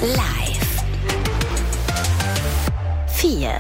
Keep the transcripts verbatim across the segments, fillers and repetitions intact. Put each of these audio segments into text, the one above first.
Live. vier.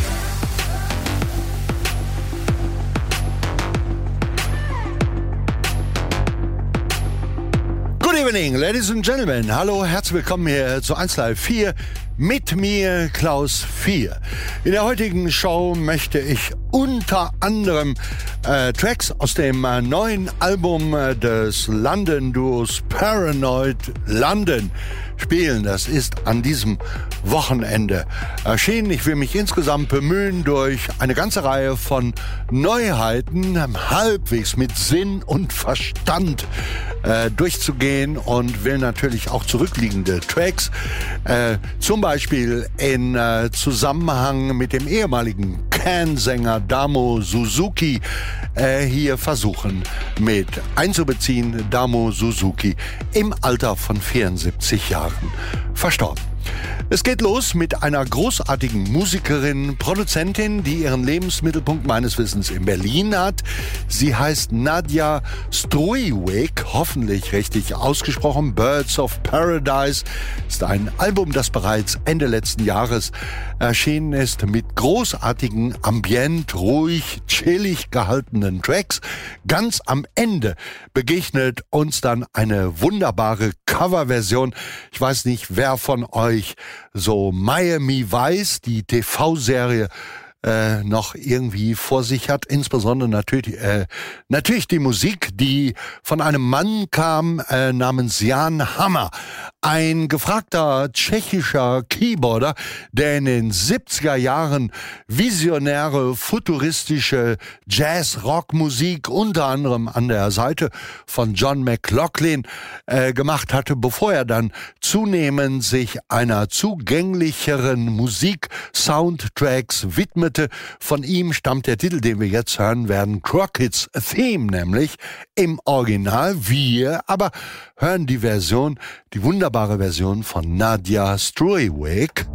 Good evening, ladies and gentlemen. Hallo, herzlich willkommen hier zu eins Live vier mit mir, Klaus vier. In der heutigen Show möchte ich unter anderem äh, Tracks aus dem äh, neuen Album äh, des London-Duos Paranoid London spielen. Das ist an diesem Wochenende erschienen. Ich will mich insgesamt bemühen, durch eine ganze Reihe von Neuheiten halbwegs mit Sinn und Verstand äh, durchzugehen und will natürlich auch zurückliegende Tracks, äh, zum Beispiel in äh, Zusammenhang mit dem ehemaligen Can-Sänger Damo Suzuki, äh, hier versuchen mit einzubeziehen. Damo Suzuki im Alter von vierundsiebzig Jahren verstorben. Es geht los mit einer großartigen Musikerin, Produzentin, die ihren Lebensmittelpunkt meines Wissens in Berlin hat. Sie heißt Nadia Struiweg, hoffentlich richtig ausgesprochen. Birds of Paradise ist ein Album, das bereits Ende letzten Jahres erschienen ist, mit großartigen, ambient, ruhig, chillig gehaltenen Tracks. Ganz am Ende begegnet uns dann eine wunderbare Coverversion. Ich weiß nicht, wer von euch so Miami Vice, die T V-Serie, äh, noch irgendwie vor sich hat. Insbesondere natürlich, äh, natürlich die Musik, die von einem Mann kam äh, namens Jan Hammer. Ein gefragter tschechischer Keyboarder, der in den siebziger Jahren visionäre, futuristische Jazz-Rock-Musik unter anderem an der Seite von John McLaughlin äh, gemacht hatte, bevor er dann zunehmend sich einer zugänglicheren Musik, Soundtracks widmete. Von ihm stammt der Titel, den wir jetzt hören werden, Crockett's Theme, nämlich im Original. Wir aber hören die Version, die wunderbare Version von Nadia Struiweg.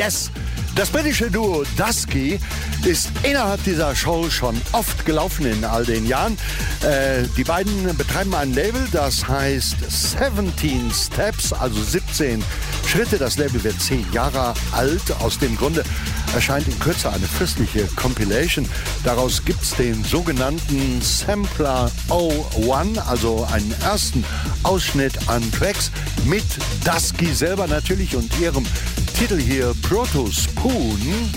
Yes! Das britische Duo Dusky ist innerhalb dieser Show schon oft gelaufen in all den Jahren. Äh, die beiden betreiben ein Label, das heißt siebzehn Steps, also siebzehn Schritte. Das Label wird zehn Jahre alt. Aus dem Grunde erscheint in Kürze eine fürstliche Compilation. Daraus gibt's den sogenannten Sampler oh eins, also einen ersten Ausschnitt an Tracks mit Dusky selber natürlich und ihrem Titel hier Proto Spoon.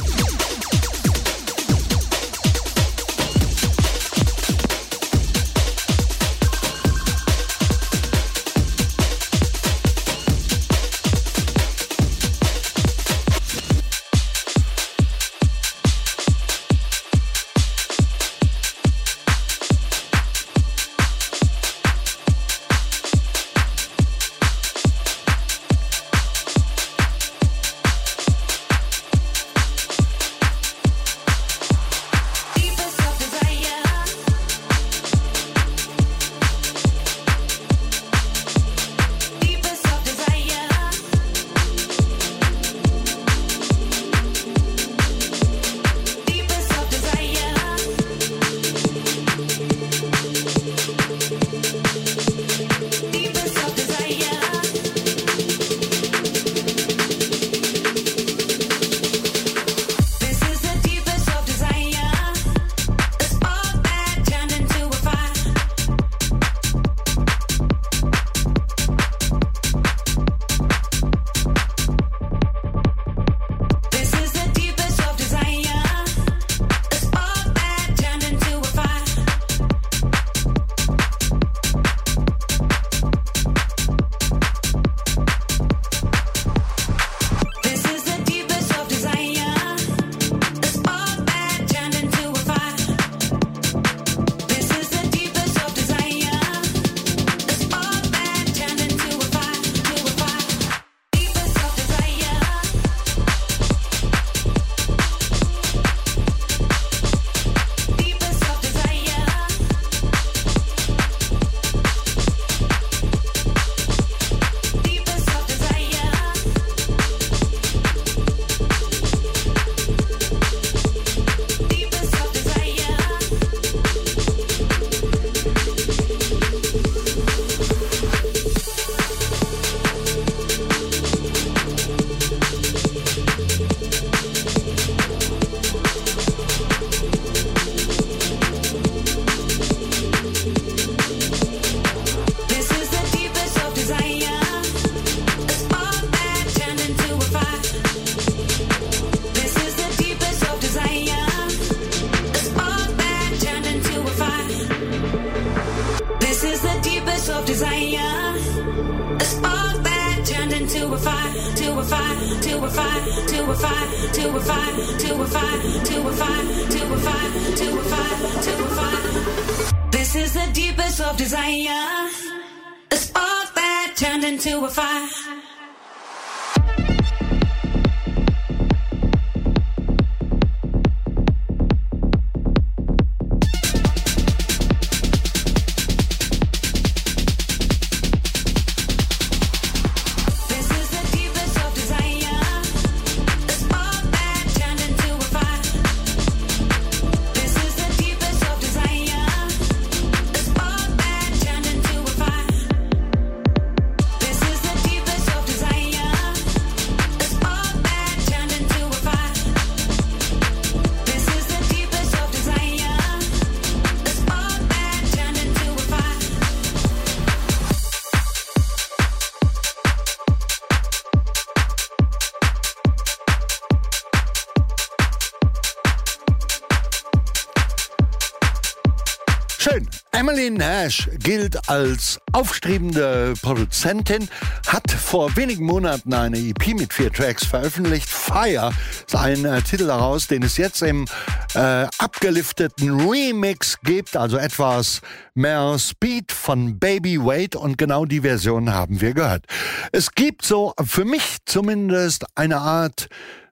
Schön. Emily Nash gilt als aufstrebende Produzentin, hat vor wenigen Monaten eine E P mit vier Tracks veröffentlicht. Fire ist ein äh, Titel daraus, den es jetzt im äh, abgelifteten Remix gibt, also etwas mehr Speed von Baby Wade, und genau die Version haben wir gehört. Es gibt so, für mich zumindest, eine Art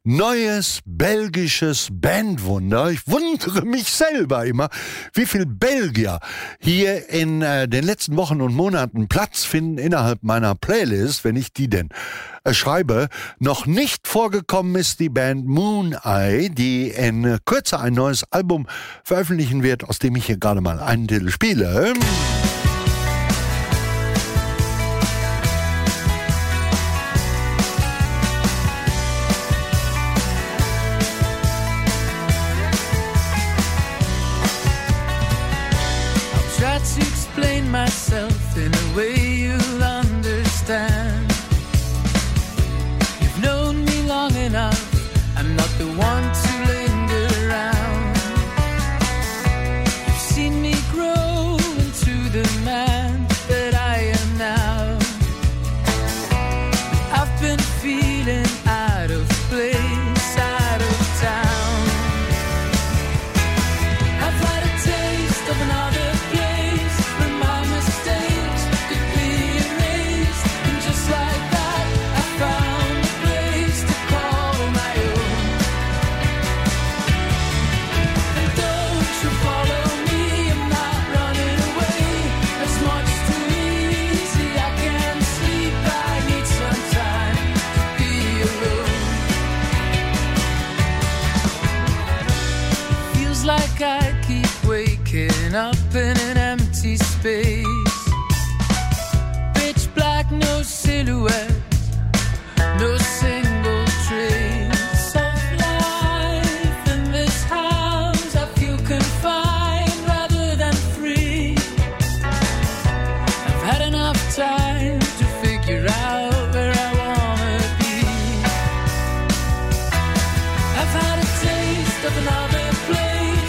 neues belgisches Bandwunder. Ich wundere mich selber immer, wie viel Belgier hier in äh, den letzten Wochen und Monaten Platz finden innerhalb meiner Playlist, wenn ich die denn äh, schreibe. Noch nicht vorgekommen ist die Band Moon Eye, die in Kürze ein neues Album veröffentlichen wird, aus dem ich hier gerade mal einen Titel spiele. To explain myself in a way you'll understand. You've known me long enough, I'm not the one to linger around. You've seen me grow into the man that I am now. I've been feeling out of place, out of town. I've had a taste of another I keep waking up in an empty space. Pitch black, no silhouette, no single trace of life in this house. I feel confined rather than free. I've had enough time to figure out where I wanna be. I've had a taste of another place.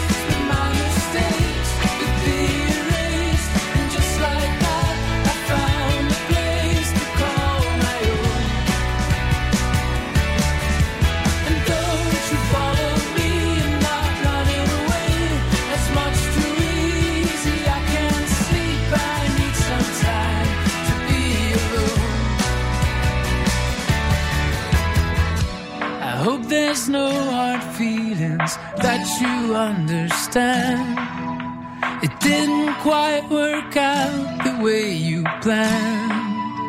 There's no hard feelings that you understand. It didn't quite work out the way you planned.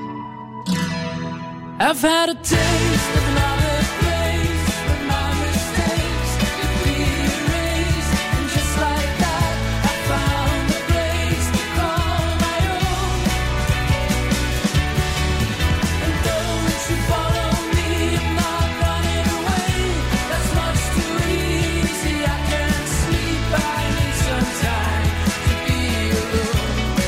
I've had a taste of another place where my mistakes could be erased. And just like that, I found a place to call my own. And don't you follow me, I'm not running away. That's much too easy, I can't sleep, I need some time to be alone.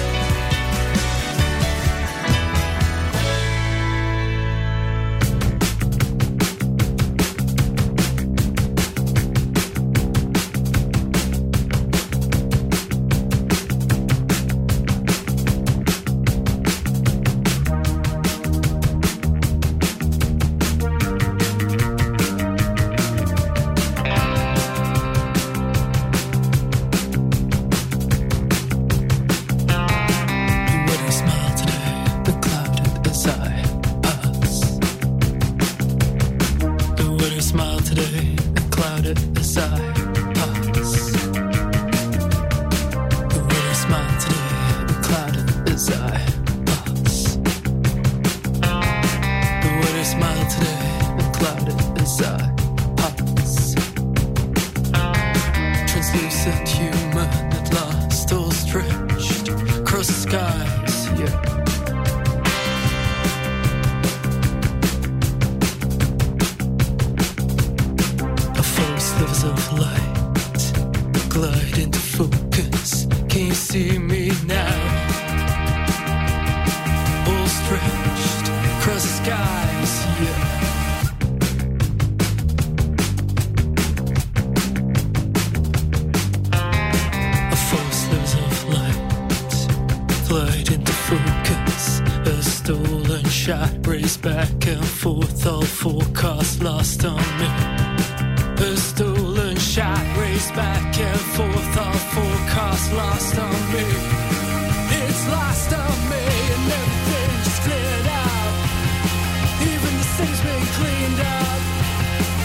Back and forth, all forecasts lost on me. A stolen shot raced back and forth, all forecasts lost on me. It's lost on me and everything just cleared out. Even the things been cleaned up.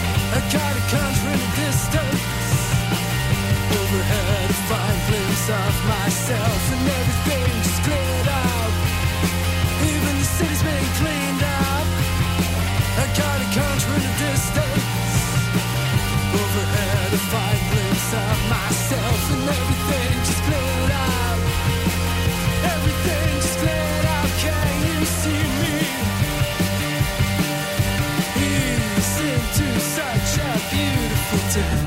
got a country in the distance. Overhead, a fine glimpse of myself, and everything just cleared out. Even the city's been cleaned up. I got a country in the distance. Overhead, a fine glimpse of myself, and everything just cleared out. Everything just cleared out. Can you see me? Ease into such a beautiful day.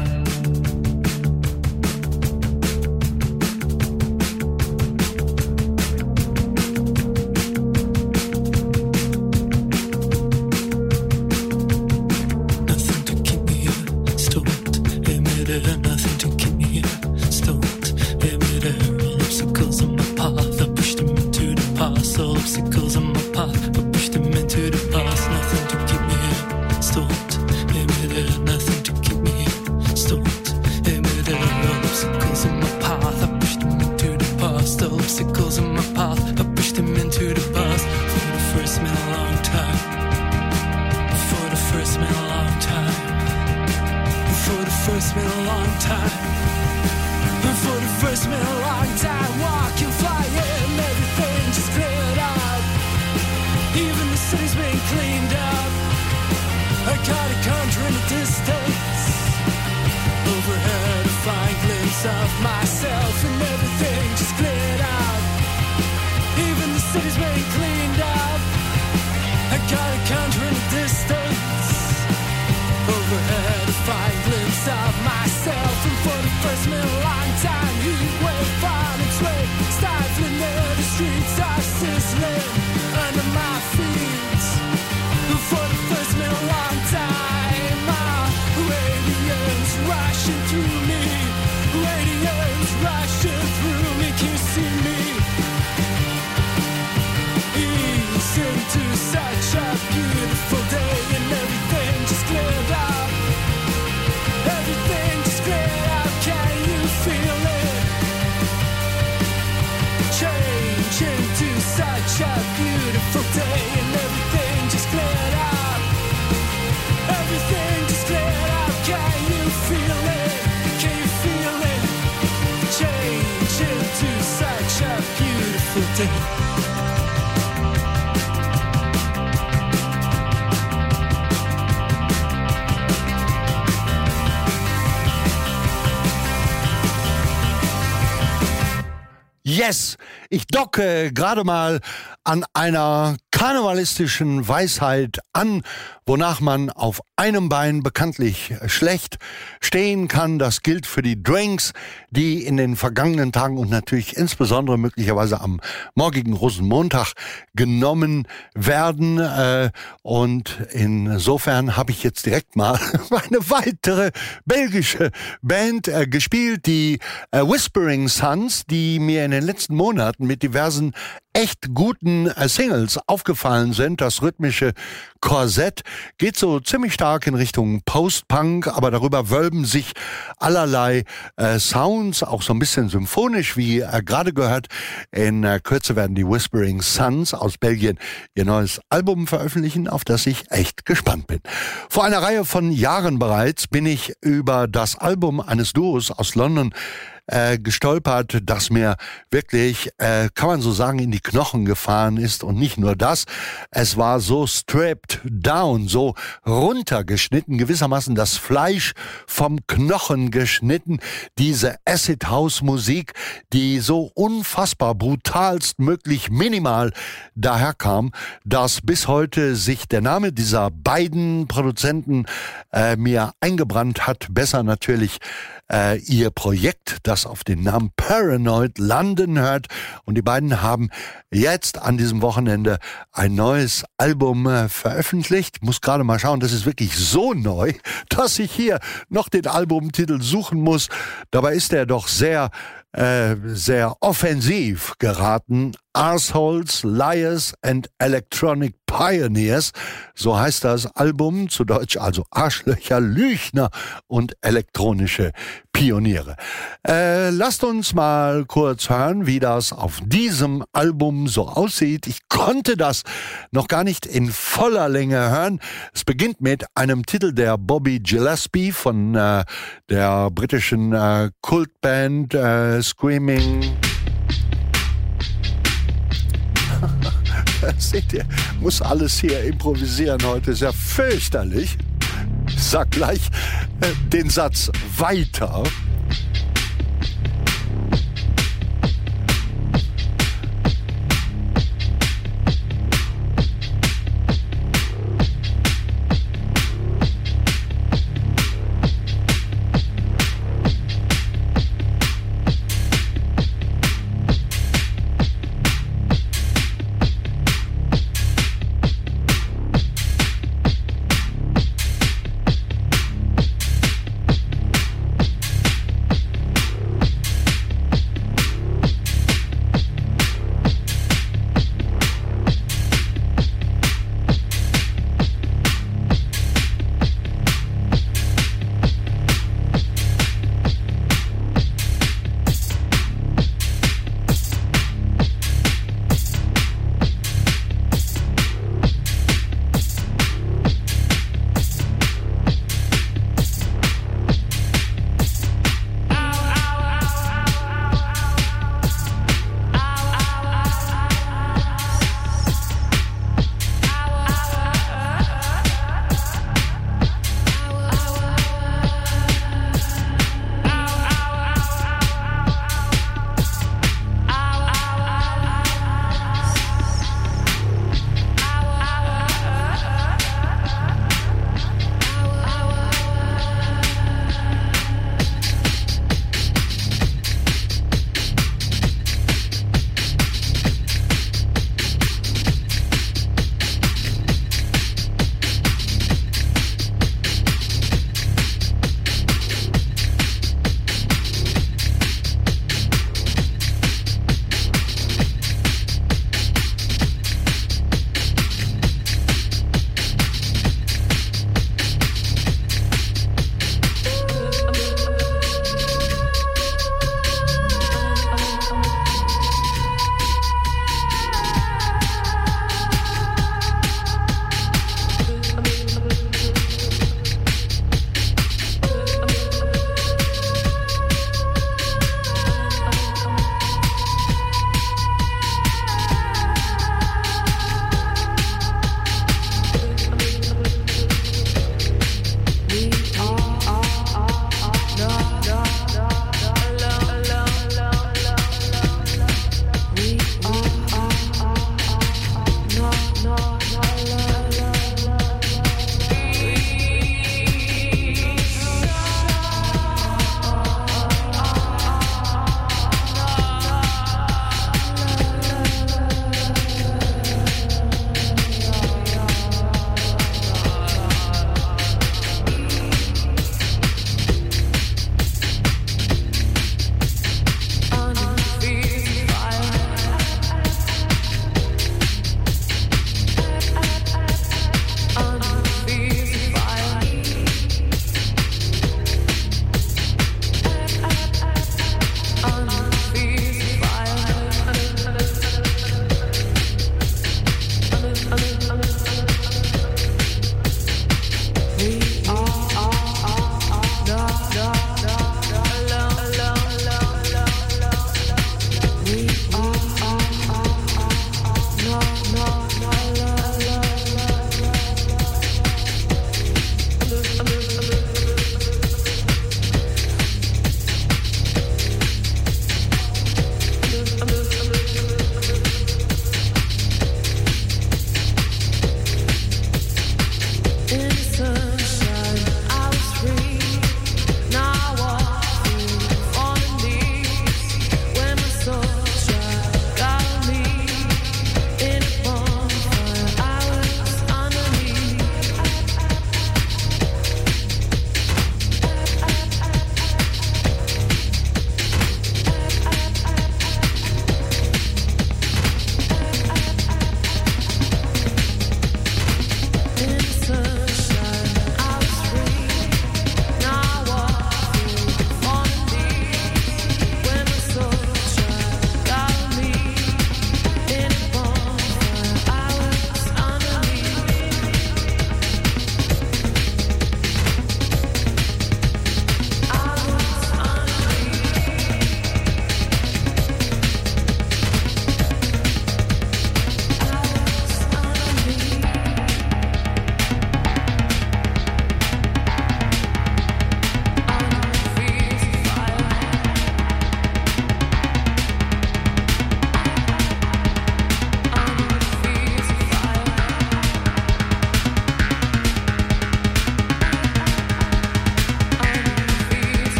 Yes, ich docke gerade mal an einer karnevalistischen Weisheit an, wonach man auf einem Bein bekanntlich schlecht stehen kann. Das gilt für die Drinks, die in den vergangenen Tagen und natürlich insbesondere möglicherweise am morgigen Rosenmontag genommen werden. Und insofern habe ich jetzt direkt mal eine weitere belgische Band gespielt, die Whispering Sons, die mir in den letzten Monaten mit diversen echt guten Singles aufgefallen sind. Das rhythmische Korsett geht so ziemlich stark in Richtung Post-Punk, aber darüber wölben sich allerlei äh, Sounds, auch so ein bisschen symphonisch, wie äh, gerade gehört. In äh, Kürze werden die Whispering Sons aus Belgien ihr neues Album veröffentlichen, auf das ich echt gespannt bin. Vor einer Reihe von Jahren bereits bin ich über das Album eines Duos aus London Äh, gestolpert, das mir wirklich, äh, kann man so sagen, in die Knochen gefahren ist. Und nicht nur das, es war so stripped down, so runtergeschnitten, gewissermaßen das Fleisch vom Knochen geschnitten. Diese Acid House Musik, die so unfassbar brutalst möglich minimal daherkam, dass bis heute sich der Name dieser beiden Produzenten äh, mir eingebrannt hat. Besser natürlich äh, ihr Projekt, das auf den Namen Paranoid London hört. Und die beiden haben jetzt an diesem Wochenende ein neues Album äh, veröffentlicht. Muss gerade mal schauen, das ist wirklich so neu, dass ich hier noch den Albumtitel suchen muss. Dabei ist er doch sehr, äh, sehr offensiv geraten. Arseholes, Liars and Electronic Pioneers, so heißt das Album, zu Deutsch also Arschlöcher, Lügner und elektronische Pioniere. Äh, lasst uns mal kurz hören, wie das auf diesem Album so aussieht. Ich konnte das noch gar nicht in voller Länge hören. Es beginnt mit einem Titel der Bobby Gillespie von äh, der britischen äh, Kultband äh, Screaming. Seht ihr, muss alles hier improvisieren heute, ist ja fürchterlich. Ich sag gleich äh, den Satz weiter.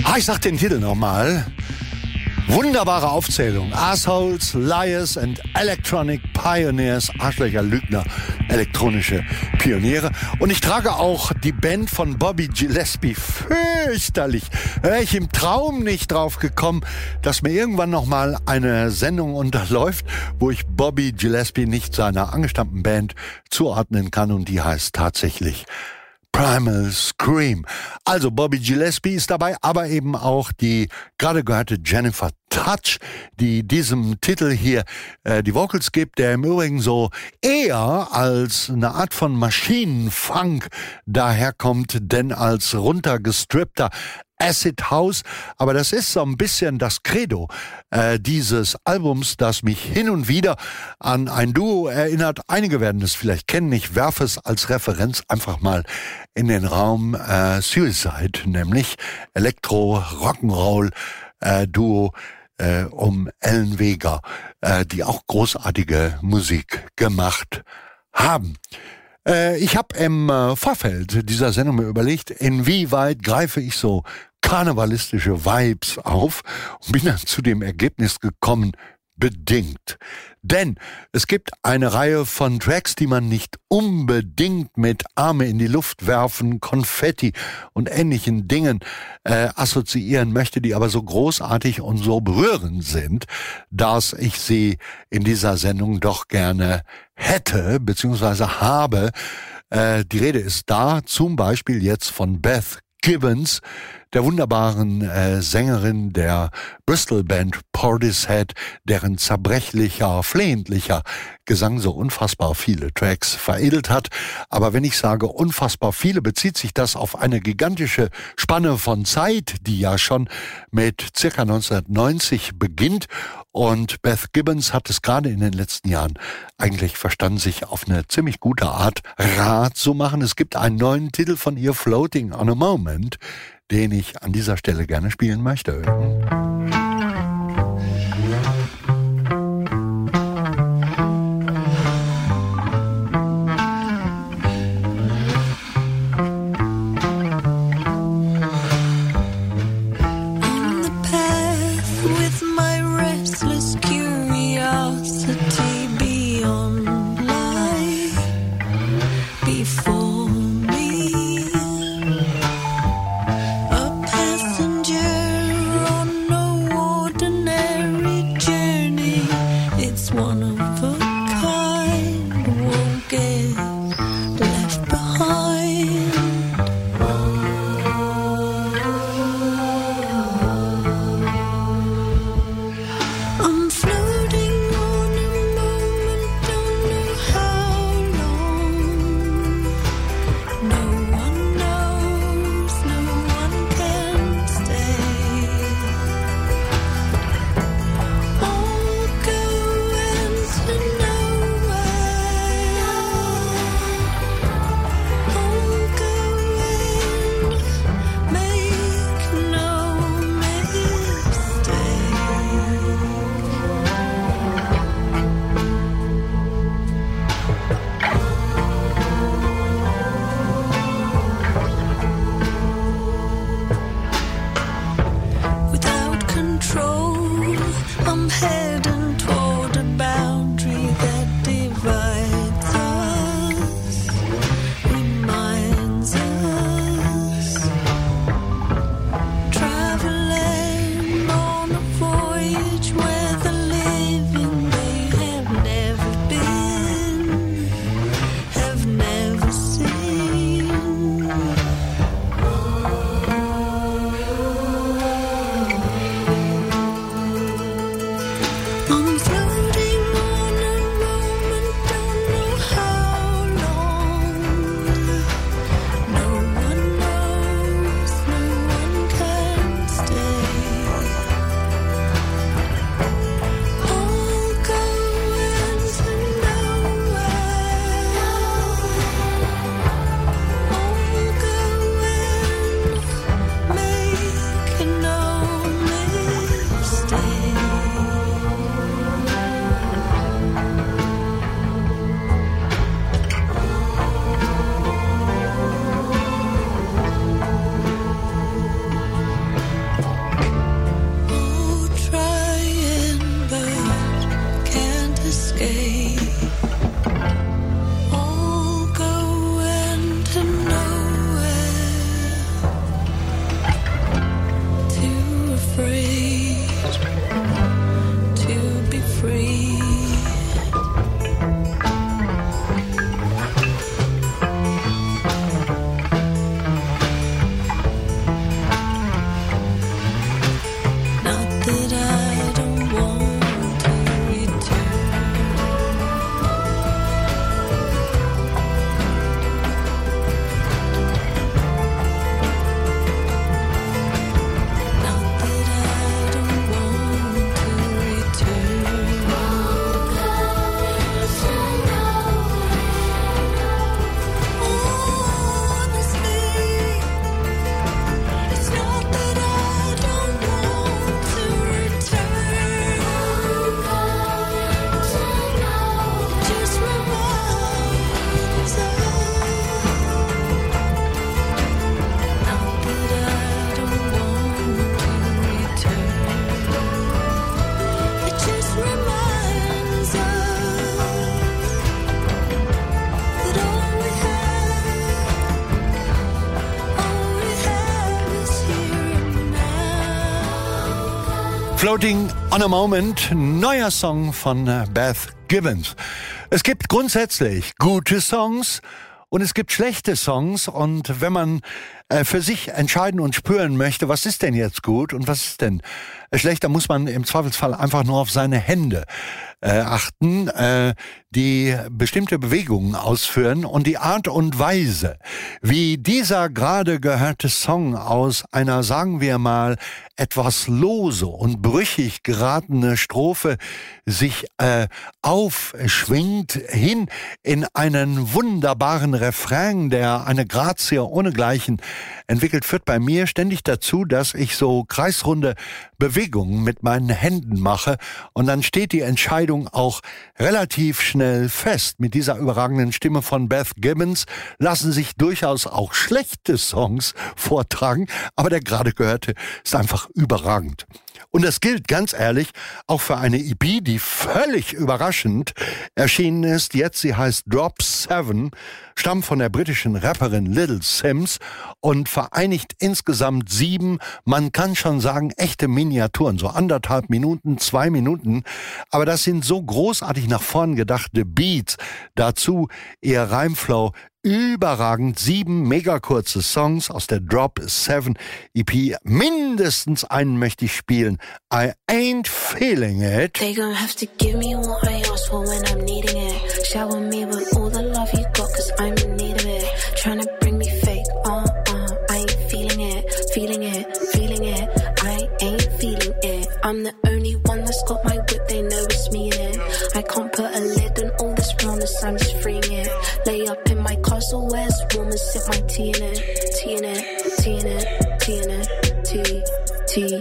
Ah, ich sag den Titel nochmal. Wunderbare Aufzählung. Assholes, Liars and Electronic Pioneers. Arschlöcher, Lügner, elektronische Pioniere. Und ich trage auch die Band von Bobby Gillespie. Fürchterlich. Wäre ich im Traum nicht drauf gekommen, dass mir irgendwann nochmal eine Sendung unterläuft, wo ich Bobby Gillespie nicht seiner angestammten Band zuordnen kann. Und die heißt tatsächlich Primal Scream. Also Bobby Gillespie ist dabei, aber eben auch die gerade gehörte Jennifer Touch, die diesem Titel hier äh, die Vocals gibt, der im Übrigen so eher als eine Art von Maschinenfunk daherkommt, denn als runtergestrippter Acid House, aber das ist so ein bisschen das Credo äh, dieses Albums, das mich hin und wieder an ein Duo erinnert. Einige werden es vielleicht kennen, ich werfe es als Referenz einfach mal in den Raum. äh, Suicide, nämlich Elektro-Rock'n'Roll äh, Duo äh, um Ellen Vega, äh, die auch großartige Musik gemacht haben. Äh, ich habe im äh, Vorfeld dieser Sendung mir überlegt, inwieweit greife ich so karnevalistische Vibes auf und bin dann zu dem Ergebnis gekommen, bedingt. Denn es gibt eine Reihe von Tracks, die man nicht unbedingt mit Arme in die Luft werfen, Konfetti und ähnlichen Dingen äh, assoziieren möchte, die aber so großartig und so berührend sind, dass ich sie in dieser Sendung doch gerne hätte bzw. habe. Äh, die Rede ist da zum Beispiel jetzt von Beth Gibbons, der wunderbaren äh, Sängerin der Bristol-Band Portishead, deren zerbrechlicher, flehentlicher Gesang so unfassbar viele Tracks veredelt hat. Aber wenn ich sage unfassbar viele, bezieht sich das auf eine gigantische Spanne von Zeit, die ja schon mit circa neunzehnhundertneunzig beginnt. Und Beth Gibbons hat es gerade in den letzten Jahren eigentlich verstanden, sich auf eine ziemlich gute Art rar zu machen. Es gibt einen neuen Titel von ihr, Floating on a Moment, den ich an dieser Stelle gerne spielen möchte. Passenger on no Floating on a Moment, neuer Song von Beth Gibbons. Es gibt grundsätzlich gute Songs und es gibt schlechte Songs, und wenn man äh, für sich entscheiden und spüren möchte, was ist denn jetzt gut und was ist denn schlecht, dann muss man im Zweifelsfall einfach nur auf seine Hände äh, achten, äh, die bestimmte Bewegungen ausführen, und die Art und Weise, wie dieser gerade gehörte Song aus einer, sagen wir mal, etwas lose und brüchig geratene Strophe sich äh, aufschwingt hin in einen wunderbaren Refrain, der eine Grazie ohnegleichen entwickelt, führt bei mir ständig dazu, dass ich so kreisrunde Bewegungen mit meinen Händen mache, und dann steht die Entscheidung auch relativ schnell fest. Mit dieser überragenden Stimme von Beth Gibbons lassen sich durchaus auch schlechte Songs vortragen, aber der gerade gehörte ist einfach überragend. Und das gilt, ganz ehrlich, auch für eine E P, die völlig überraschend erschienen ist. Jetzt, sie heißt Drop Seven, stammt von der britischen Rapperin Little Simz und vereinigt insgesamt sieben, man kann schon sagen, echte Miniaturen, so anderthalb Minuten, zwei Minuten. Aber das sind so großartig nach vorn gedachte Beats. Dazu ihr Reimflow. Überragend, sieben mega kurze Songs aus der Drop Seven E P. Mindestens einen möchte ich spielen. I Ain't Feeling It. They gon' have to give me what I ask for when I'm needing it. Shower me with all the love you got, cause I'm in need of it. Trying to bring me fake, uh, uh, I ain't feeling it. Feeling it, feeling it, I ain't feeling it. I'm the only one that's got my whip, they know it's me in it. I can't put a lid on all this realness, I'm just freeing it. Lay up in my castle where it's warm and sip my tea in it. Tea in it, tea in it, tea in it, tea, tea.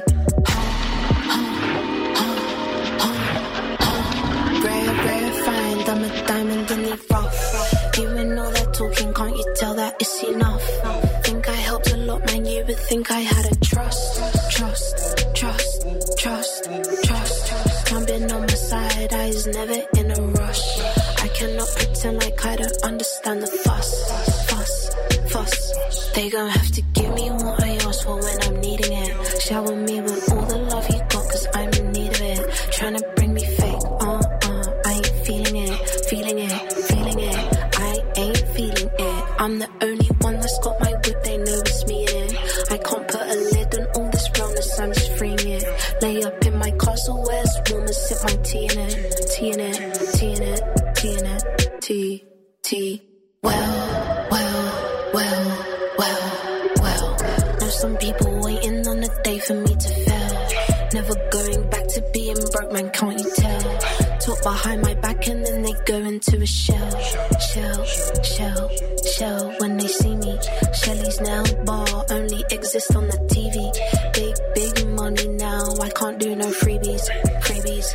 Rare, rare, find, I'm a diamond in the rough. Doing all that talking, can't you tell that it's enough? Think I helped a lot, man, you would think I had a trust. Trust, trust, trust, trust. Jumping on my side, I was never in a rush. I cannot pretend like I don't understand the fuss, fuss, fuss. They gon' have to give me what I ask for when I'm needing it. Shower me with all the love you got, cause I'm in need of it. Tryna bring me fake, uh, uh, I ain't feeling it, feeling it, feeling it, I ain't feeling it. I'm the only one that's got my whip, they know it's me in it. I can't put a lid on all this realness, I'm just freeing it. Lay up in my castle where it's warm and sip my tea in it, tea in it, tea in it. Tea in it, tea, tea. Well, well, well, well, well. Know some people waiting on a day for me to fail. Never going back to being broke, man, can't you tell? Talk behind my back and then they go into a shell. Shell, shell, shell. When they see me, Shelly's now bar only exists on the T V. Big, big money now, I can't do no freebies, freebies.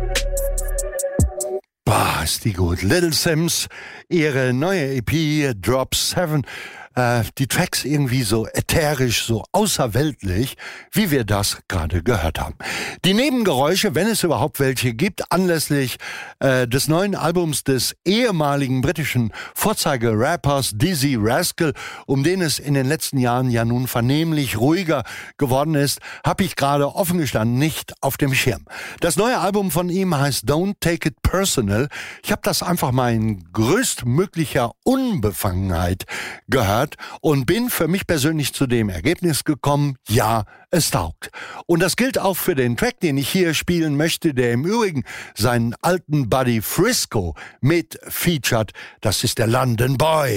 Boah, ist die gut. Little Simz, ihre neue E P Drop Seven. Äh, die Tracks irgendwie so ätherisch, so außerweltlich, wie wir das gerade gehört haben. Die Nebengeräusche, wenn es überhaupt welche gibt, anlässlich äh, des neuen Albums des ehemaligen britischen Vorzeige-Rappers Dizzee Rascal, um den es in den letzten Jahren ja nun vernehmlich ruhiger geworden ist, habe ich gerade offen gestanden nicht auf dem Schirm. Das neue Album von ihm heißt Don't Take It Personal. Ich habe das einfach mal in größtmöglicher Unbefangenheit gehört und bin für mich persönlich zu dem Ergebnis gekommen, ja, es taugt. Und das gilt auch für den Track, den ich hier spielen möchte, der im Übrigen seinen alten Buddy Frisco mit featured. Das ist der London Boy.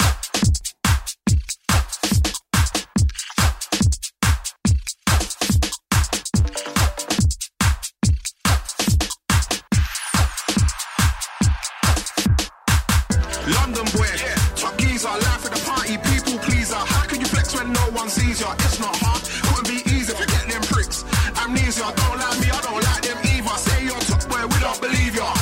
London boy, yeah. Top geezer, life at the party, people pleaser. How can you flex when no one sees ya? It's not hard, couldn't be easy, forget them pricks. Amnesia, don't like me, I don't like them either. Say you're top boy, we don't believe ya.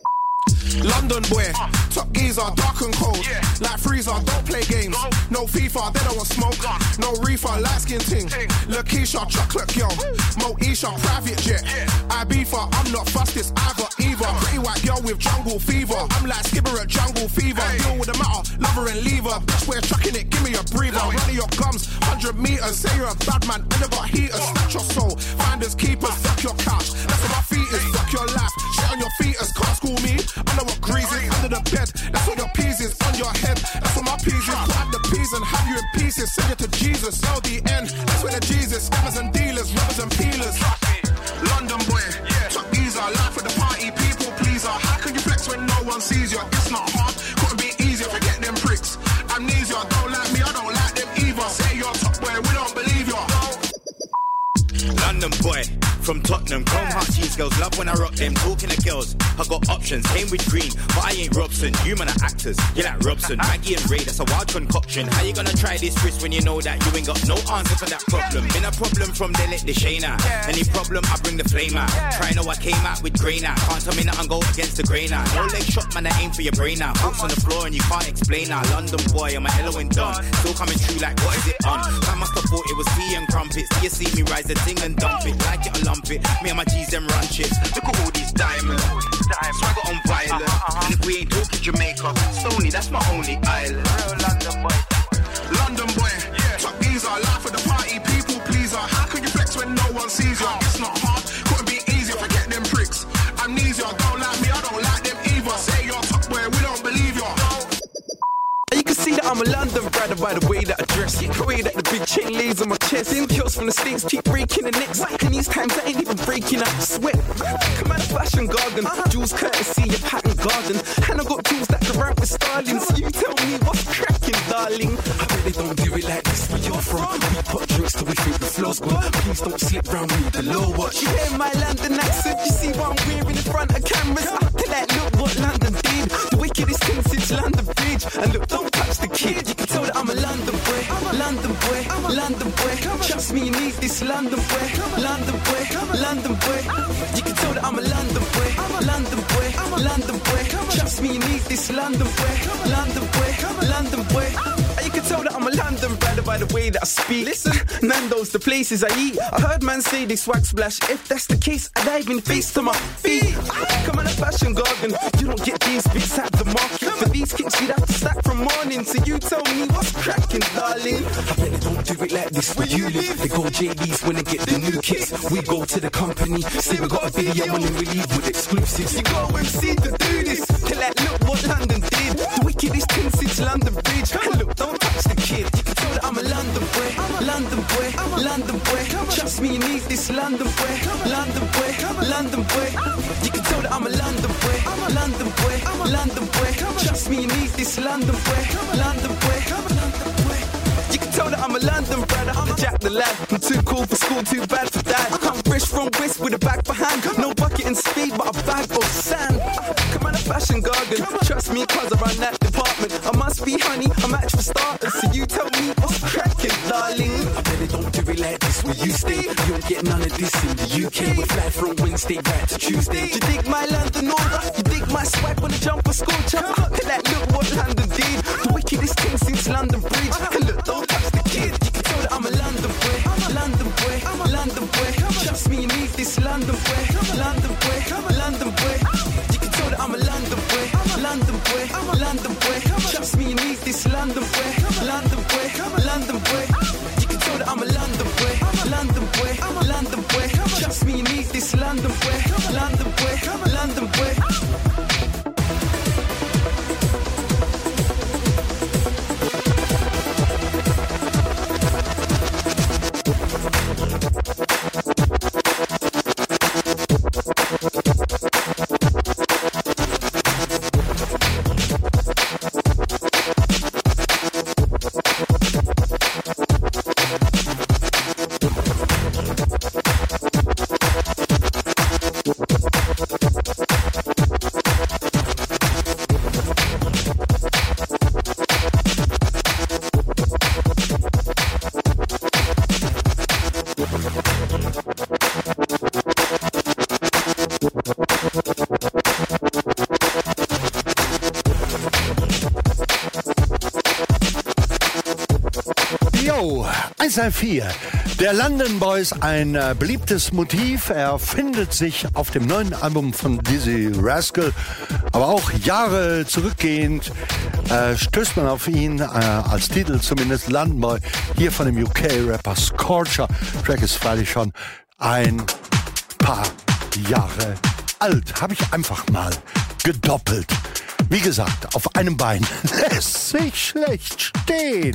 London boy, uh, top geezer, dark and cold, yeah. Like freezer, don't play games. No, no FIFA, reefer, they don't want smoke. No reefer, light skin ting. Lakeisha, chocolate girl. Moesha, private jet. Ibiza, I'm not fussed, it's either either. Pretty white girl with jungle fever. I'm like Skipper at jungle fever. Deal with the matter, love her and leave her. Bitch, we're chucking it, give me a breather. Run of your gums, one hundred meters. Say you're a bad man, and I got heaters. Snatch your soul, finders, keepers. Fuck your couch, that's what my feet is. Fuck your life, shit on your fetus. Can't school me, I know what grease is. Under the bed, that's what your peas is. On your head, that's what my peas is. Put out the peas and have you in pieces. Send it to Jesus, L D N, that's where the Jesus. Scammers and dealers, rubbers and peelers. London boy, yeah. Chuck Easer, life for the party, people pleaser. How can you flex when no one sees you? It's not hard, couldn't be easier. Forget them pricks. Amnesia, don't like me, I don't like them either. Say you're top boy, we don't believe you. London boy, from Tottenham, chrome heart cheese girls love when I rock them. Talking to girls, I got options. Came with green, but I ain't Robson. You man are actors, you like Robson. Maggie and Ray, that's a wild concoction. How you gonna try this risk when you know that you ain't got no answer for that problem? Been a problem from they let the shane out. Any problem, I bring the flame out. Try know I came out with grain out. Can't tell me nothing go against the grain out. No leg shot, man, I aim for your brain out. Hooks on the floor and you can't explain now. London boy, I'm a Halloween done. Still coming true like what is it on? I must have thought it was tea and crumpets. You see me rise the thing and dump it. Like it or lump it. Me and my G's them run shit. Look at all these diamonds. Swagger on violent. And if we ain't talking Jamaica, Stoney, that's my only island. Real London boy. London boy, yeah. Chuck Easer, life for the party, people pleaser. How can you flex when no one sees you? It's not hard, couldn't be easier. Forget them pricks. Amnesia, don't like me, I don't like them either. Say you're top boy, we don't believe you. You can see that I'm a London brother by the way that I dress. The way that the big chain lays on my chest. Them kills from the States keep breaking the necks. And these times I ain't even breaking out sweat. Come out of fashion garden, Jules courtesy, your pattern garden. And I got tools that can rank with Starling. So you tell me what's cracking, darling. I bet they don't do it like this where you're from. We pop drinks till we think the flow's gone. Please don't slip round me with the low watch. You hear my London accent, you see what I'm wearing in front of cameras. I feel like, look what London did. The wickedest thing since London Bridge. And look, don't touch the kid. You can tell that I'm a London boy, London boy, London boy. Trust me, you need this London boy, London boy, London boy. You can tell that I'm a London boy, London boy, London boy. Trust me, you need this London boy, London boy, London boy. You can tell that I'm a London brother by the way that I speak. Listen, Nando's, the places I eat. I heard man say they swag splash. If that's the case, I dive in face to my feet. Come on a fashion garden, you don't get these bits at the market. For these kicks, you'd have to stack from morning. So you tell me what's cracking, darling. I bet they don't do it like this where you live. They go J D's when they get the new kits. We go to the company, say we got a video and then we leave with exclusives. You go M C to do this. Tell that look what London did. The wickedest thing since London Bridge. And look, don't touch the kid. You can tell that I'm a London boy, London boy, London boy. Trust me, you need this London boy, London boy, London boy. You can tell that I'm a London boy, London boy, London boy. Trust me, you need this London boy, London boy, London boy. You can tell that I'm a London brother, I'm a Jack the lad. I'm too cool for school, too bad for dad. I come fresh from West with a bag for hand. No bucket and speed, but a bag of sand. Come on a fashion garden, trust me, cause I run that department. I must be honey, a match for starters. So you tell me what's cracking, darling. I bet they don't do it like this where you stay. You don't get none of this in the U K. We fly from Wednesday right to Tuesday. You dig my London order, you dig my swag when the jumper scorch up. Like, look what London did. The wickedest thing since London Bridge. And look, don't touch the kid. You can tell that I'm a London boy, London boy, London boy. Trust me, you need this London boy, London boy, London boy. You can tell that I'm a London boy, London boy, London boy. Trust me, you need this London boy, London boy, London boy. You can tell that I'm a London boy, London boy, London boy. Trust me, you need this London boy, London boy, London boy. eins vier. Der London Boys, ein äh, beliebtes Motiv. Er findet sich auf dem neuen Album von Dizzy Rascal. Aber auch Jahre zurückgehend äh, stößt man auf ihn, äh, als Titel zumindest, London Boy, hier von dem U K-Rapper Scorcher. Track ist freilich schon ein paar Jahre alt. Habe ich einfach mal gedoppelt. Wie gesagt, auf einem Bein lässt sich schlecht stehen.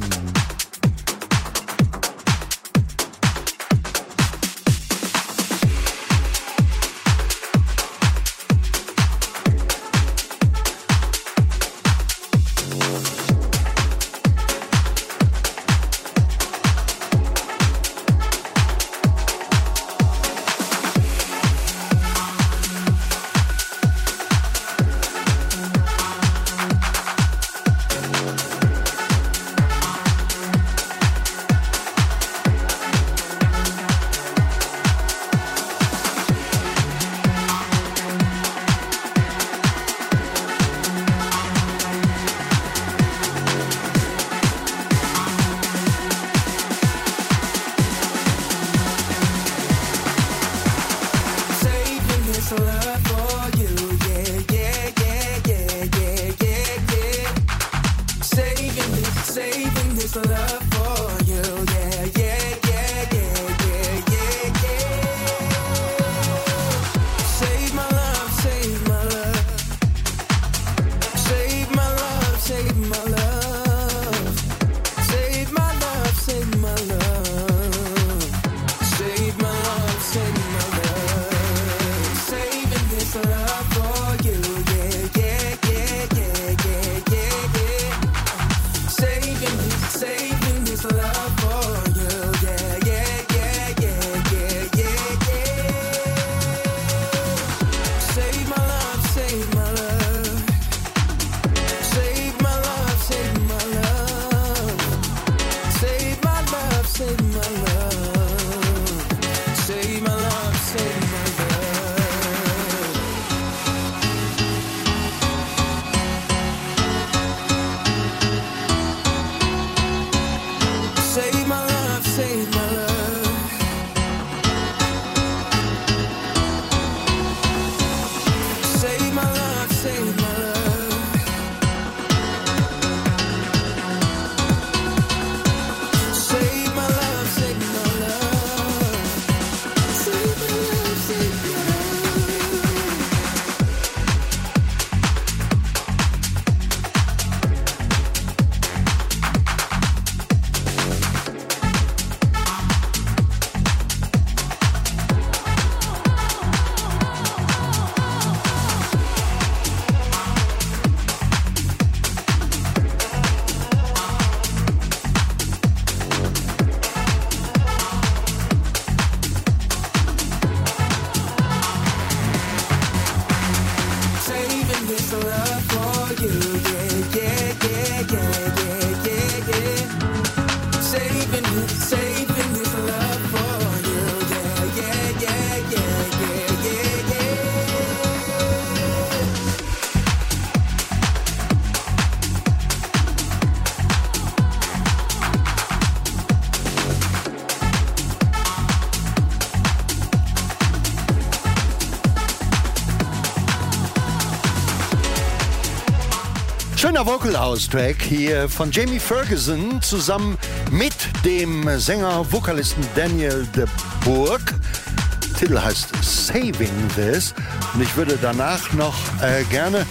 Schöner Vocal House Track hier von Jamie Ferguson zusammen mit dem Sänger-Vokalisten Daniel de Bourg. Titel heißt Saving This. Und ich würde danach noch äh, gerne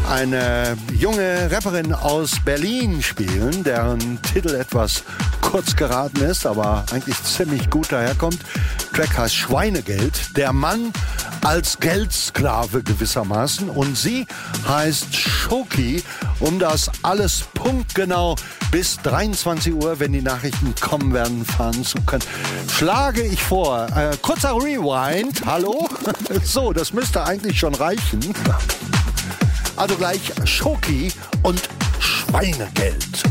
eine junge Rapperin aus Berlin spielen, deren Titel etwas kurz geraten ist, aber eigentlich ziemlich gut daherkommt. Track heißt Schweinegeld. Der Mann als Geldsklave gewissermaßen. Und sie heißt Shoki. Um das alles punktgenau bis dreiundzwanzig Uhr, wenn die Nachrichten kommen werden, fahren zu können, schlage ich vor, äh, kurzer Rewind, hallo? So, das müsste eigentlich schon reichen. Also gleich Shoki und Schweinegeld.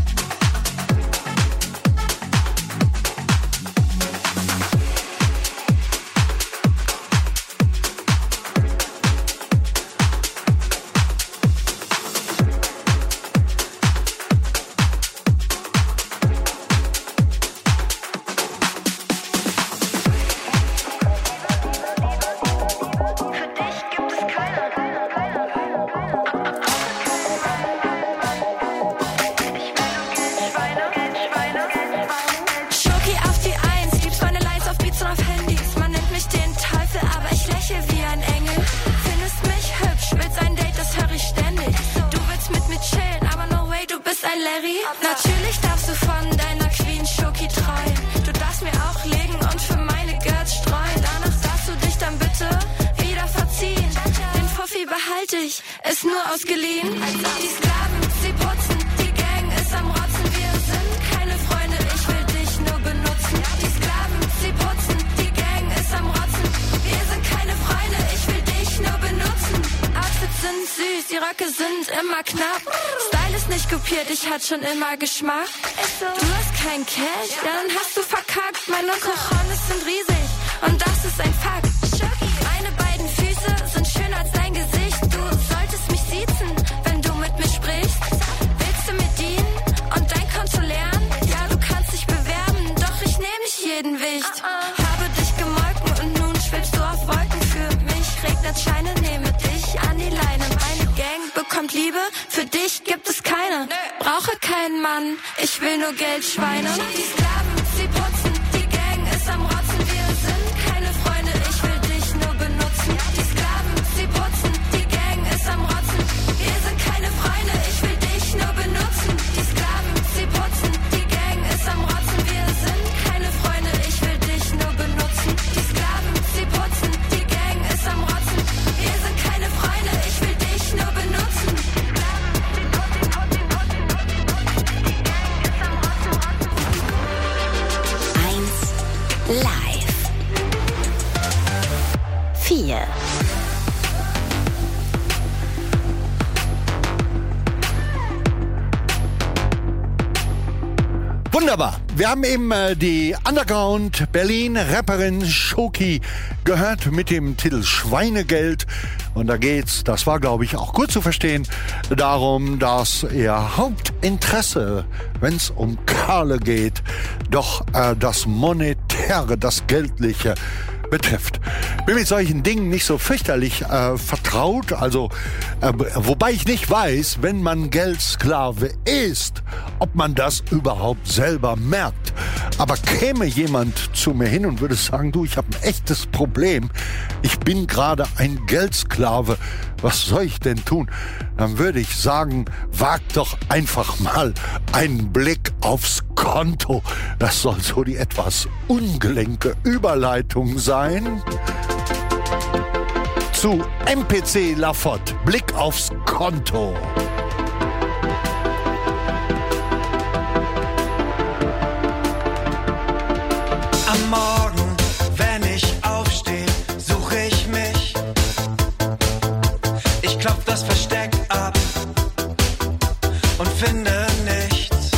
auf Handys, man nennt mich den Teufel, aber ich lächle wie ein Engel. Findest mich hübsch, willst ein Date, das höre ich ständig. Du willst mit mir chillen, aber no way, du bist ein Larry. Natürlich darfst du von deiner Queen Schoki träumen. Du darfst mir auch legen und für meine Girls streuen. Danach darfst du dich dann bitte wieder verziehen. Den Fuffi behalte ich, ist nur ausgeliehen. Die Sklaven, sie putzen, die Gang ist am Rotzen. Wir sind keine Freunde, ich will dich nur benutzen. Die Sklaven, sie putzen, die Gang ist am Rotzen. Wir sind keine Freunde, ich will dich nur benutzen. Outfits sind süß, die Röcke sind immer knapp. Style ist nicht kopiert, ich hatte schon immer Geschmack. Du hast kein Cash, ja dann hast du verkackt. Meine Cojones sind riesig und das ist ein Fakt. Meine beiden Füße sind schöner als dein Gesicht. Du solltest mich siezen, wenn du mit mir sprichst. Willst du mir dienen und dein Konto lernen? Ja, du kannst dich bewerben, doch ich nehm nicht jeden Wicht. Habe dich gemolken und nun schwebst du auf Wolken. Für mich regnet Scheine, nehme dich an die Leine. Meine Gang bekommt Liebe, für dich gibt es keine. Brauche keinen Mann, ich will nur Geld, Schweine. Die Sklaven, sie putzen, die Gang ist am Rotzen. Wir sind keine Freunde, ich will dich nur benutzen. Die Sklaven, sie putzen, die Gang ist am Rotzen. Wir sind keine Freunde, ich will dich nur benutzen. Die Sklaven, sie putzen, die Gang ist am Rotzen. Wir sind keine Freunde, ich will dich nur benutzen. Die Sklaven, sie putzen, die Gang ist am Rotzen. Wir sind keine Freunde, ich will dich nur benutzen. Live. Vier. Wunderbar. Wir haben eben äh, die Underground-Berlin-Rapperin Schoki gehört mit dem Titel Schweinegeld. Und da geht's, das war glaube ich auch gut zu verstehen, darum, dass ihr Hauptinteresse, wenn es um Kerle geht, doch äh, das Monetäre, das Geldliche betrifft. Bin mit solchen Dingen nicht so fürchterlich äh, vertraut, also äh, wobei ich nicht weiß, wenn man Geldsklave ist, ob man das überhaupt selber merkt. Aber käme jemand zu mir hin und würde sagen, du, ich habe ein echtes Problem, ich bin gerade ein Geldsklave, was soll ich denn tun? Dann würde ich sagen, wag doch einfach mal einen Blick aufs Konto. Das soll so die etwas ungelenke Überleitung sein zu M P C Lafott. Blick aufs Konto. Am Morgen, wenn ich aufstehe, suche ich mich. Ich klopf das Versteck ab und finde nichts.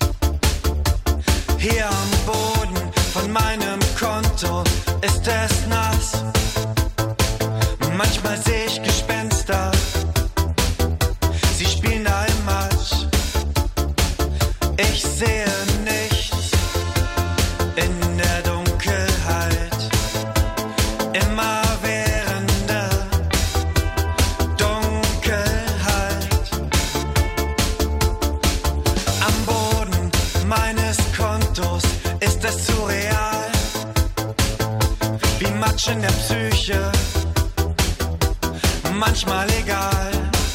Hier am Boden von meinem Konto ist es nass. Manchmal sehe ich Gespenster, sie spielen da im Matsch. Ich sehe nichts in der Dunkelheit, immerwährende Dunkelheit. Am Boden meines Kontos ist es surreal, wie Matsch in der Psyche, manchmal egal.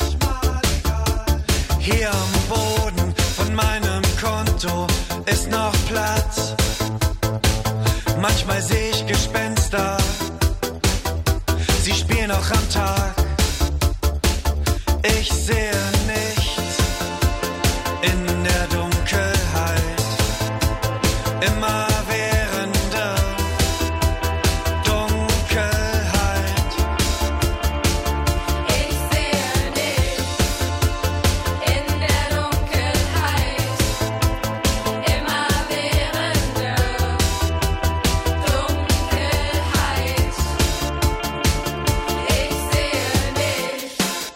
Hier am Boden von meinem Konto ist noch Platz. Manchmal sehe ich Gespenster, sie spielen auch am Tag. Ich sehe nichts in der Dunkelheit, immerwährende Dunkelheit. Ich sehe nichts in der Dunkelheit, immerwährende Dunkelheit. Ich sehe nichts.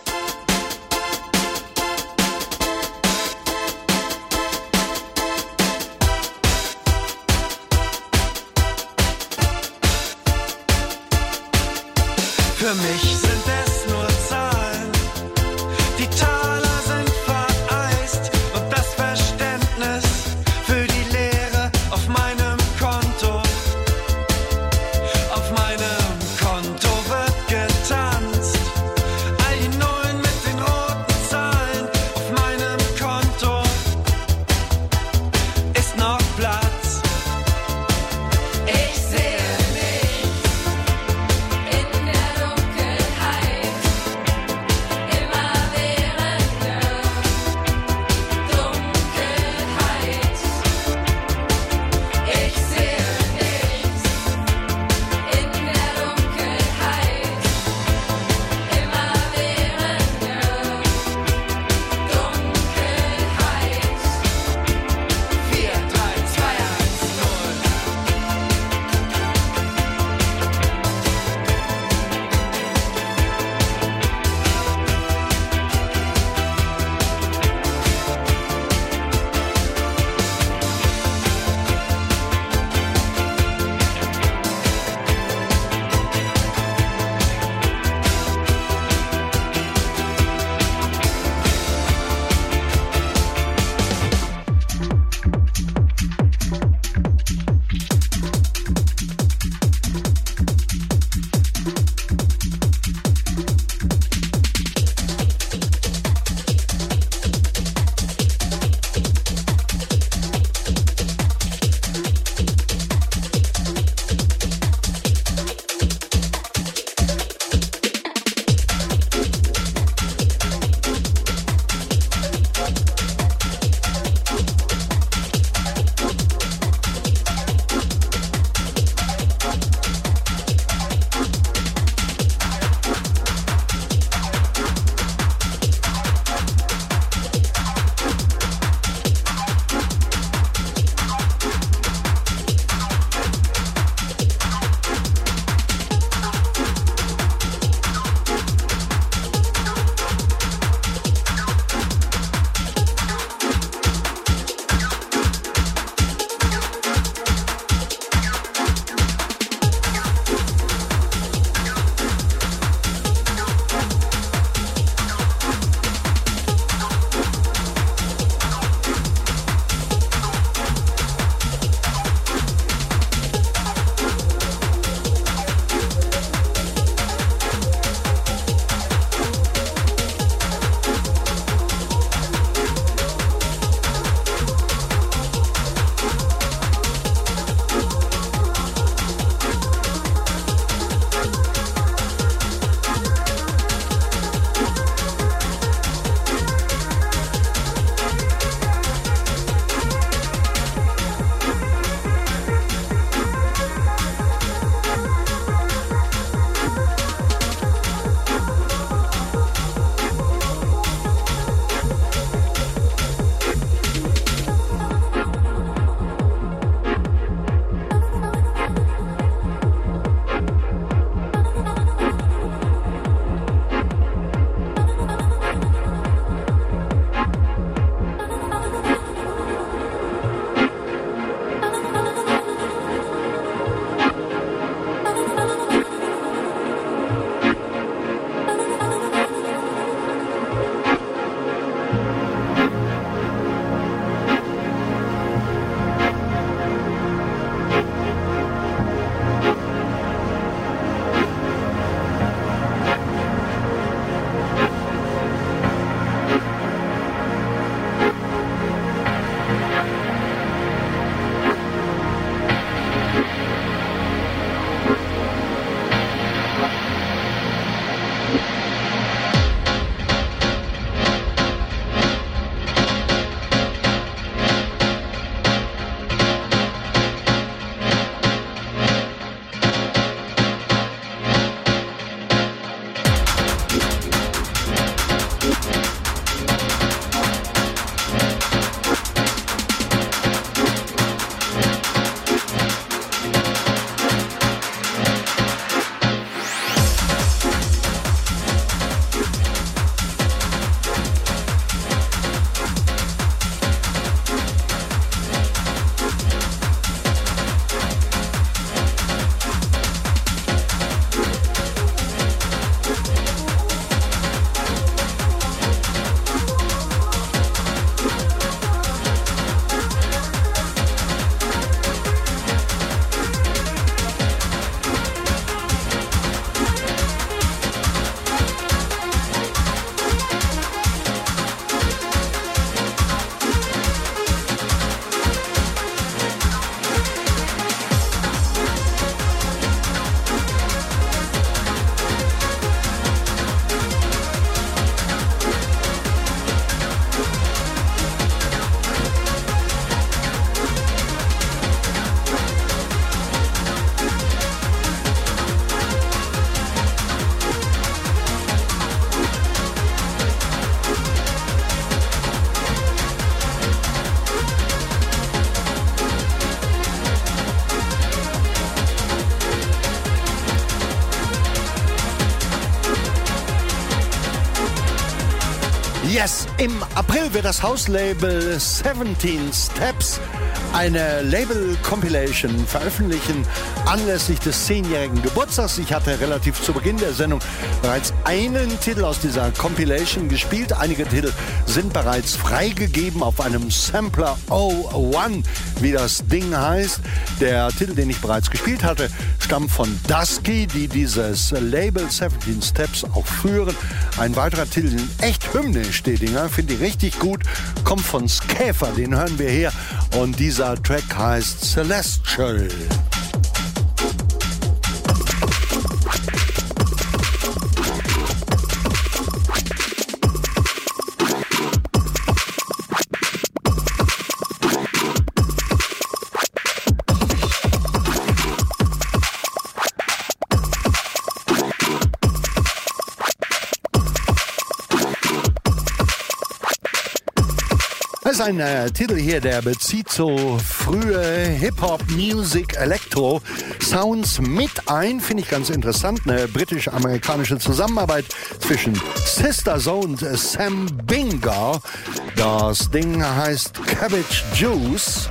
Für mich sind es nur Zahlen, die Taler sind vereist und das Verständnis für die Leere auf meinem Konto Yes, im April wird das Hauslabel siebzehn Steps eine Label-Compilation veröffentlichen anlässlich des zehnjährigen Geburtstags. Ich hatte relativ zu Beginn der Sendung bereits einen Titel aus dieser Compilation gespielt. Einige Titel sind bereits freigegeben auf einem Sampler oh one, wie das Ding heißt. Der Titel, den ich bereits gespielt hatte, stammt von Dusky, die dieses Label siebzehn Steps auch führen. Ein weiterer Titel, echt hymnisch, die Dinger, finde ich richtig gut, kommt von Skäfer, den hören wir hier. Und dieser Track heißt Celestial. Das ist ein äh, Titel hier, der bezieht so frühe Hip-Hop-Music, Elektro-Sounds mit ein. Finde ich ganz interessant. Eine britisch-amerikanische Zusammenarbeit zwischen Sister Zone und Sam Binga. Das Ding heißt Cabbage Juice.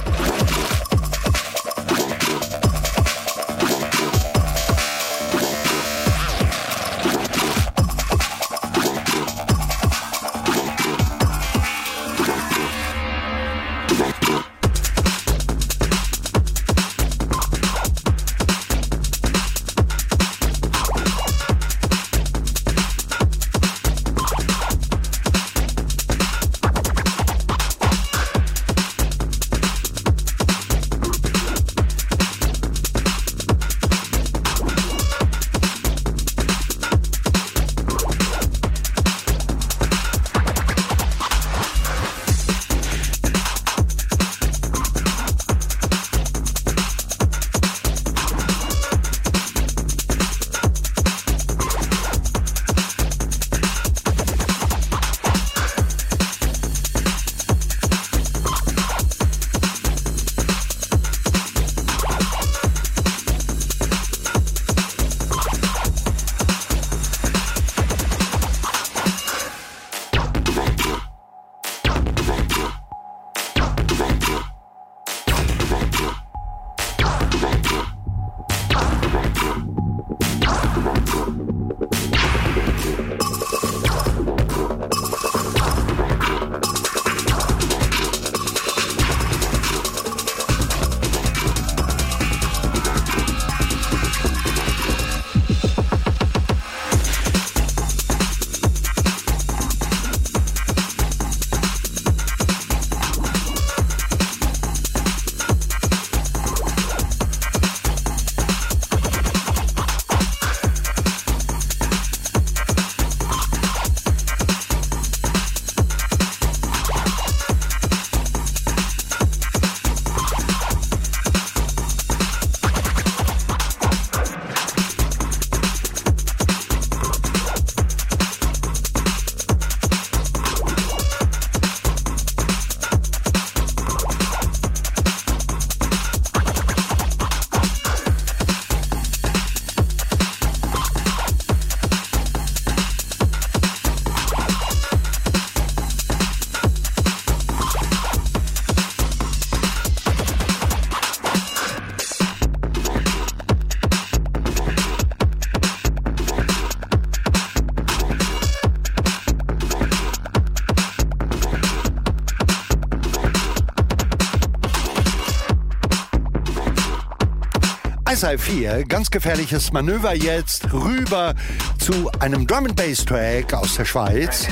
Isai vier, ganz gefährliches Manöver jetzt rüber zu einem Drum and Bass Track aus der Schweiz.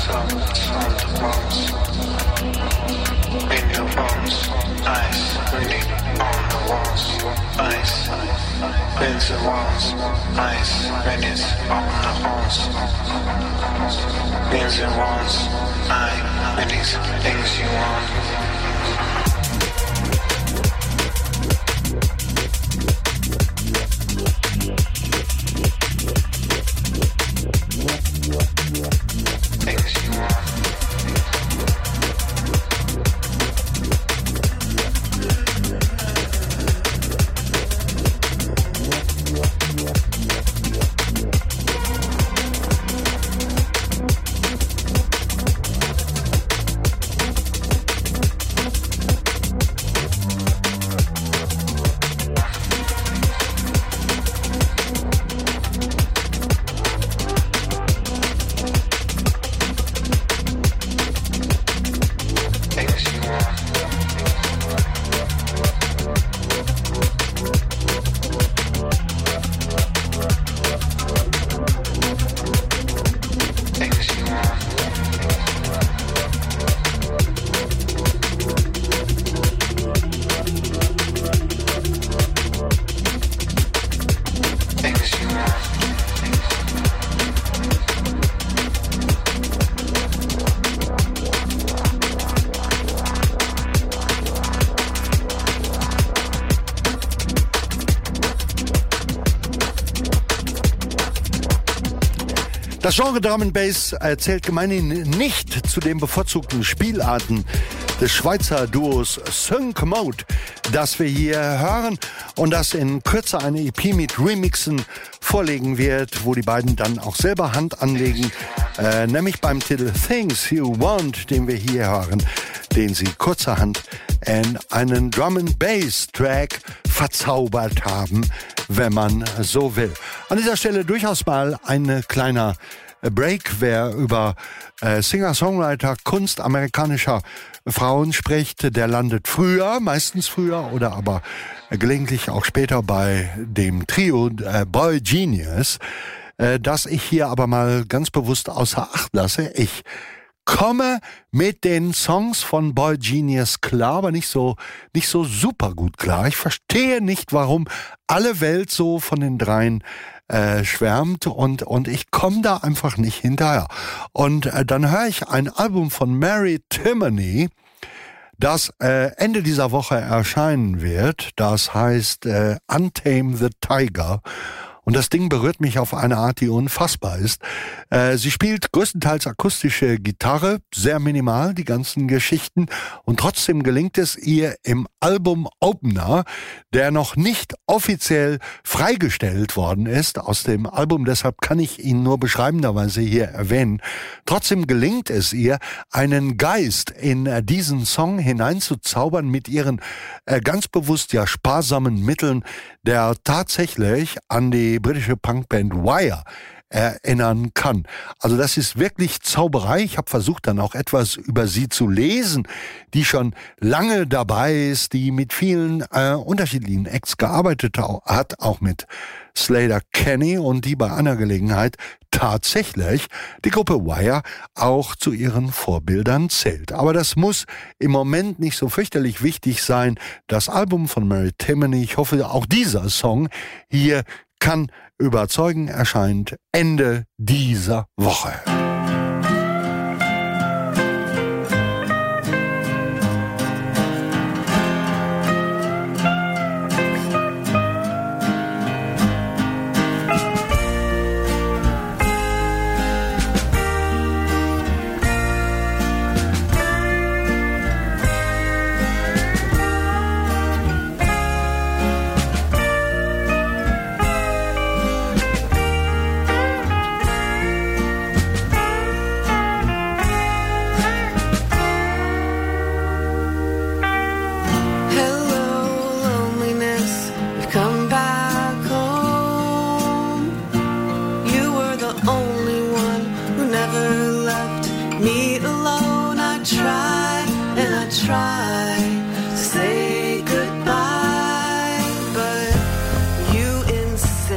Das Genre Drum and Bass zählt gemeinhin nicht zu den bevorzugten Spielarten des Schweizer Duos Sync Mode, das wir hier hören und das in Kürze eine E P mit Remixen vorlegen wird, wo die beiden dann auch selber Hand anlegen, äh, nämlich beim Titel Things You Want, den wir hier hören, den sie kurzerhand in einen Drum and Bass Track verzaubert haben, wenn man so will. An dieser Stelle durchaus mal ein kleiner Break. Wer über äh, Singer-Songwriter, Kunst amerikanischer Frauen spricht, der landet früher, meistens früher oder aber äh, gelegentlich auch später bei dem Trio äh, Boy Genius, äh, das ich hier aber mal ganz bewusst außer Acht lasse. Ich komme mit den Songs von Boy Genius klar, aber nicht so, nicht so super gut klar. Ich verstehe nicht, warum alle Welt so von den dreien äh, schwärmt und, und ich komme da einfach nicht hinterher. Und äh, dann höre ich ein Album von Mary Timony, das äh, Ende dieser Woche erscheinen wird. Das heißt äh, Untame the Tiger. Und das Ding berührt mich auf eine Art, die unfassbar ist. Äh, sie spielt größtenteils akustische Gitarre, sehr minimal, die ganzen Geschichten. Und trotzdem gelingt es ihr im Album Opener, der noch nicht offiziell freigestellt worden ist, aus dem Album, deshalb kann ich ihn nur beschreibenderweise hier erwähnen. Trotzdem gelingt es ihr, einen Geist in äh, diesen Song hineinzuzaubern mit ihren äh, ganz bewusst ja sparsamen Mitteln, der tatsächlich an die britische Punkband Wire erinnern kann. Also das ist wirklich Zauberei. Ich habe versucht dann auch etwas über sie zu lesen, die schon lange dabei ist, die mit vielen äh, unterschiedlichen Acts gearbeitet hat, auch mit Slater Kenny und die bei einer Gelegenheit tatsächlich die Gruppe Wire auch zu ihren Vorbildern zählt. Aber das muss im Moment nicht so fürchterlich wichtig sein. Das Album von Mary Timony, ich hoffe auch dieser Song hier kann überzeugen, erscheint Ende dieser Woche.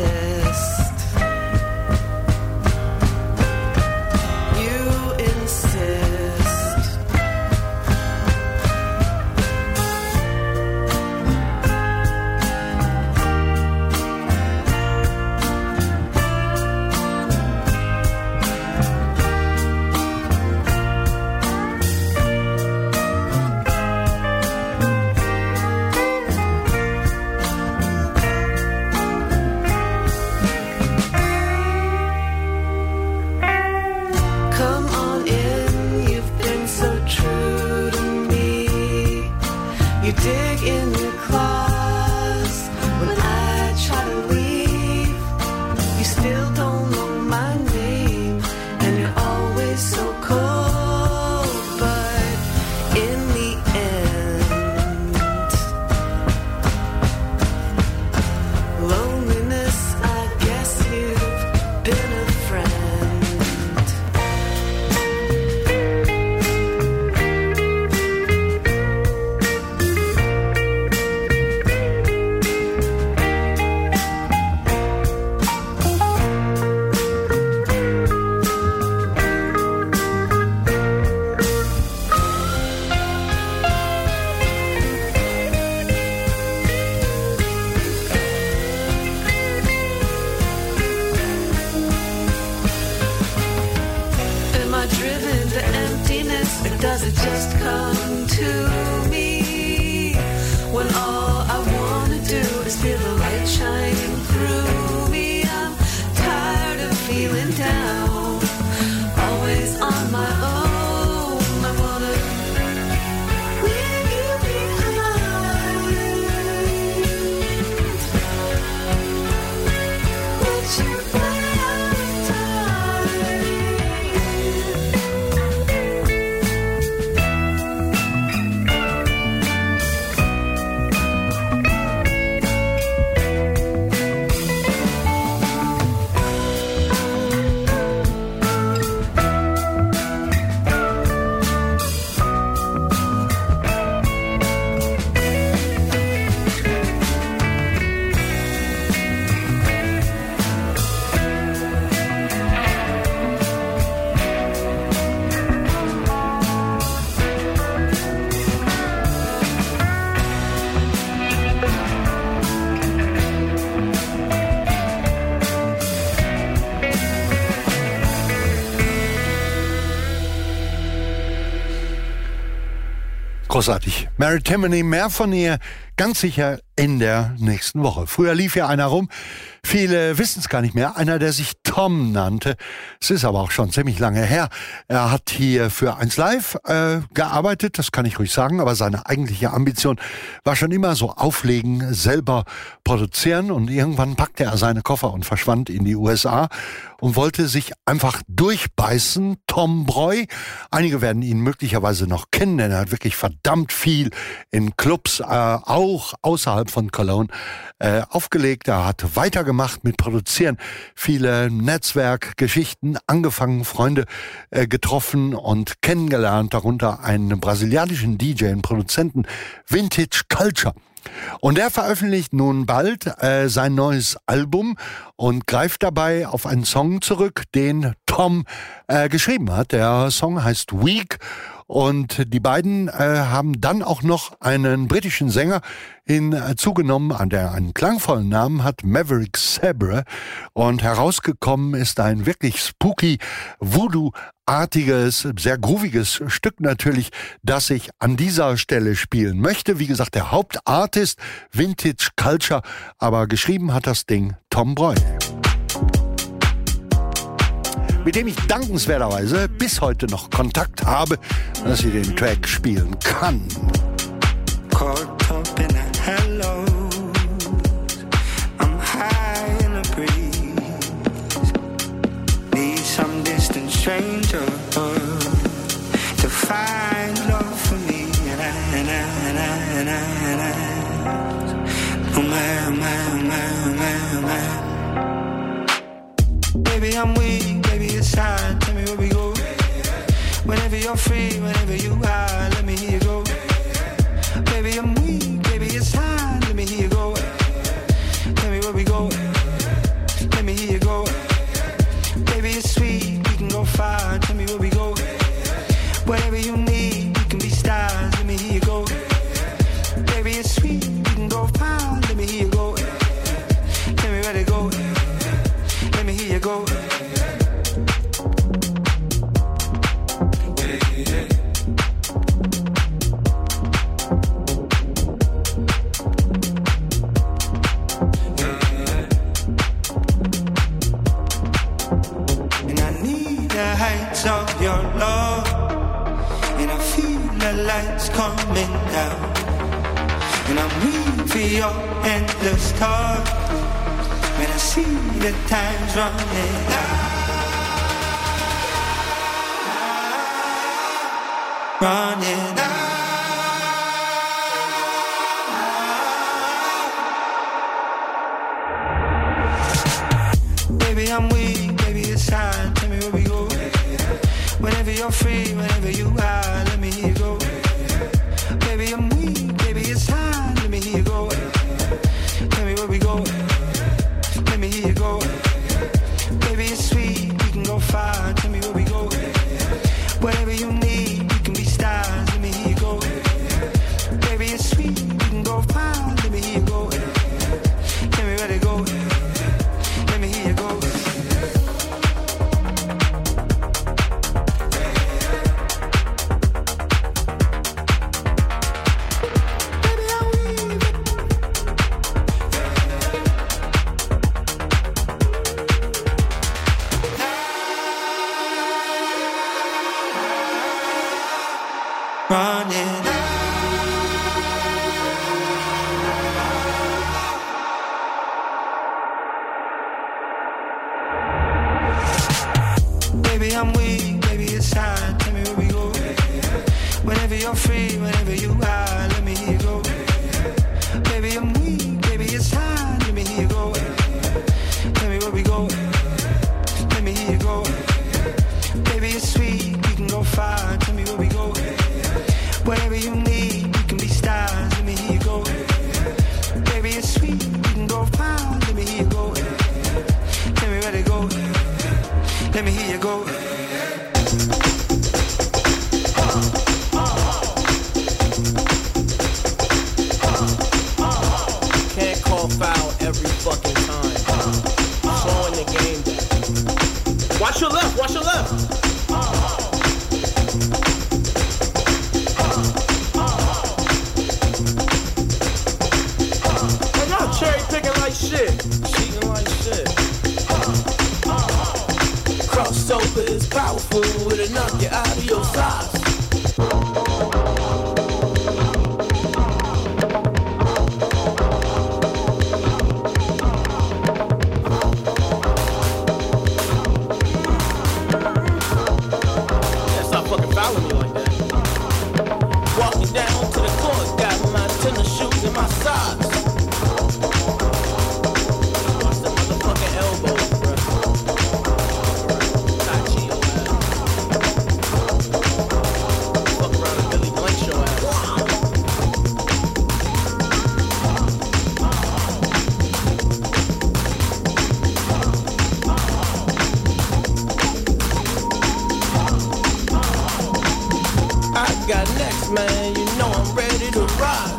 Insist I driven to emptiness, or does it just come to me? When all I wanna do is feel the light shining through me. I'm tired of feeling down, always on my own. I wanna leave you behind. Let you play out of time. Großartig. Mary Timony, mehr von ihr ganz sicher in der nächsten Woche. Früher lief ja einer rum, viele wissen es gar nicht mehr, einer, der sich Tom nannte. Es ist aber auch schon ziemlich lange her. Er hat hier für eins Live äh, gearbeitet, das kann ich ruhig sagen, aber seine eigentliche Ambition war schon immer so auflegen, selber produzieren, und irgendwann packte er seine Koffer und verschwand in die U S A und wollte sich einfach durchbeißen. Tom Breu, einige werden ihn möglicherweise noch kennen, denn er hat wirklich verdammt viel in Clubs, äh, auch außerhalb von Cologne, äh, aufgelegt. Er hat weitergemacht mit Produzieren, viele Netzwerkgeschichten angefangen, Freunde äh, getroffen und kennengelernt, darunter einen brasilianischen D J und Produzenten, Vintage Culture. Und er veröffentlicht nun bald äh, sein neues Album und greift dabei auf einen Song zurück, den Tom äh, geschrieben hat. Der Song heißt Weak, und die beiden äh, haben dann auch noch einen britischen Sänger hinzugenommen, an der einen klangvollen Namen hat, Maverick Sabre, und herausgekommen ist ein wirklich spooky, Voodoo-artiges, sehr grooviges Stück natürlich, das ich an dieser Stelle spielen möchte. Wie gesagt, der Hauptartist Vintage Culture, aber geschrieben hat das Ding Tom Breu, mit dem ich dankenswerterweise bis heute noch Kontakt habe, dass ich den Track spielen kann. Caught up in a hello, I'm high in a breeze. Need some distant stranger to find love for me. And I, and I, and I, and I, and I. Oh my, oh my, oh my, oh my, oh my. Baby, I'm weak, baby, it's hard. Tell me where we go. Whenever you're free, whenever you are, let me hear you go. Baby, I'm weak, baby, it's hard. Let me hear you go. Tell me where we go. Let me hear you go. Baby, it's sweet, we can go far. Tell me where we go. Whatever you need, we can be stars. Let me hear you go. Baby, it's sweet, we can go far. Let me hear you go. Tell me where to go. Let me hear you go. Of your love, and I feel the lights coming down, and I'm waiting for your endless talk. When I see the time's running out, running out. Baby, I'm weak, baby, it's hard. Tell me where we go. Whenever you're free, whenever you are, let me hear you go. Baby, I'm weak, baby, it's hard, let me hear you go. Tell me where we go. Let me hear you go. Baby, it's sweet, we can go far. Tell me where we go. Whatever you need, we can be stars. Let me hear you go. Baby, it's sweet, we can go far. Let me hear you go. Tell me where to go. Let me hear you go. running. Baby, I'm weak, baby, it's time. Tell me where we go. Whenever you're free, whenever you are, let me hear you go. Baby, I'm weak, baby, it's time. Let me hear you go. Tell me where we go. Let me hear you go. Baby, it's sweet, we can go far. Tell me where we go. Whatever you need, we can be stars. Let me hear you go. Baby, it's sweet, we can go far. Let me hear you go. Tell me where to go. Let me hear you go. Can't call foul every fucking time. Slowing the game down. Watch your left, watch your left. Hey, y'all cherry picking like shit. Cheating like shit. Crossover is powerful, it'll knock you out of your socks. Yeah, stop fucking fouling me like that. Walking down to the court, got my tennis shoes and my socks. Watch the motherfucking elbows, bruh. Got next, man, you know I'm ready to rock.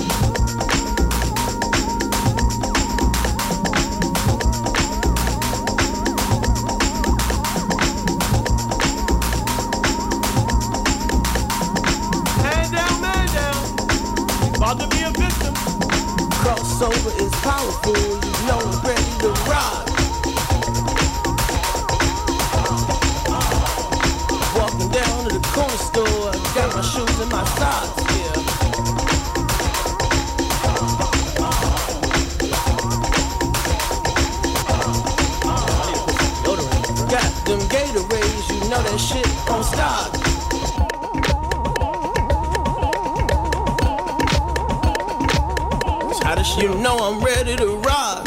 Hand down, man down. About to be a victim. Crossover is powerful, you know I'm ready to rock. Walking down to the corner store, I got my shoes and my socks, yeah. Got them Gatorades, you know that shit on stock. How does you know I'm ready to rock?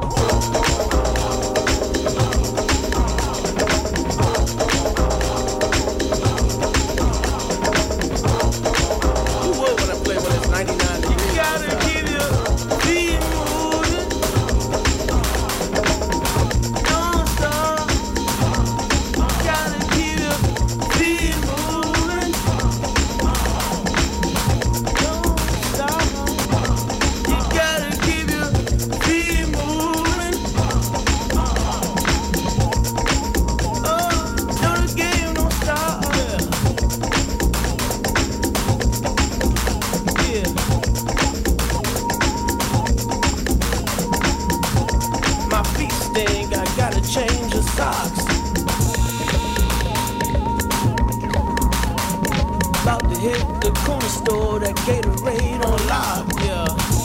Hit the corner store, that Gatorade on lock, yeah.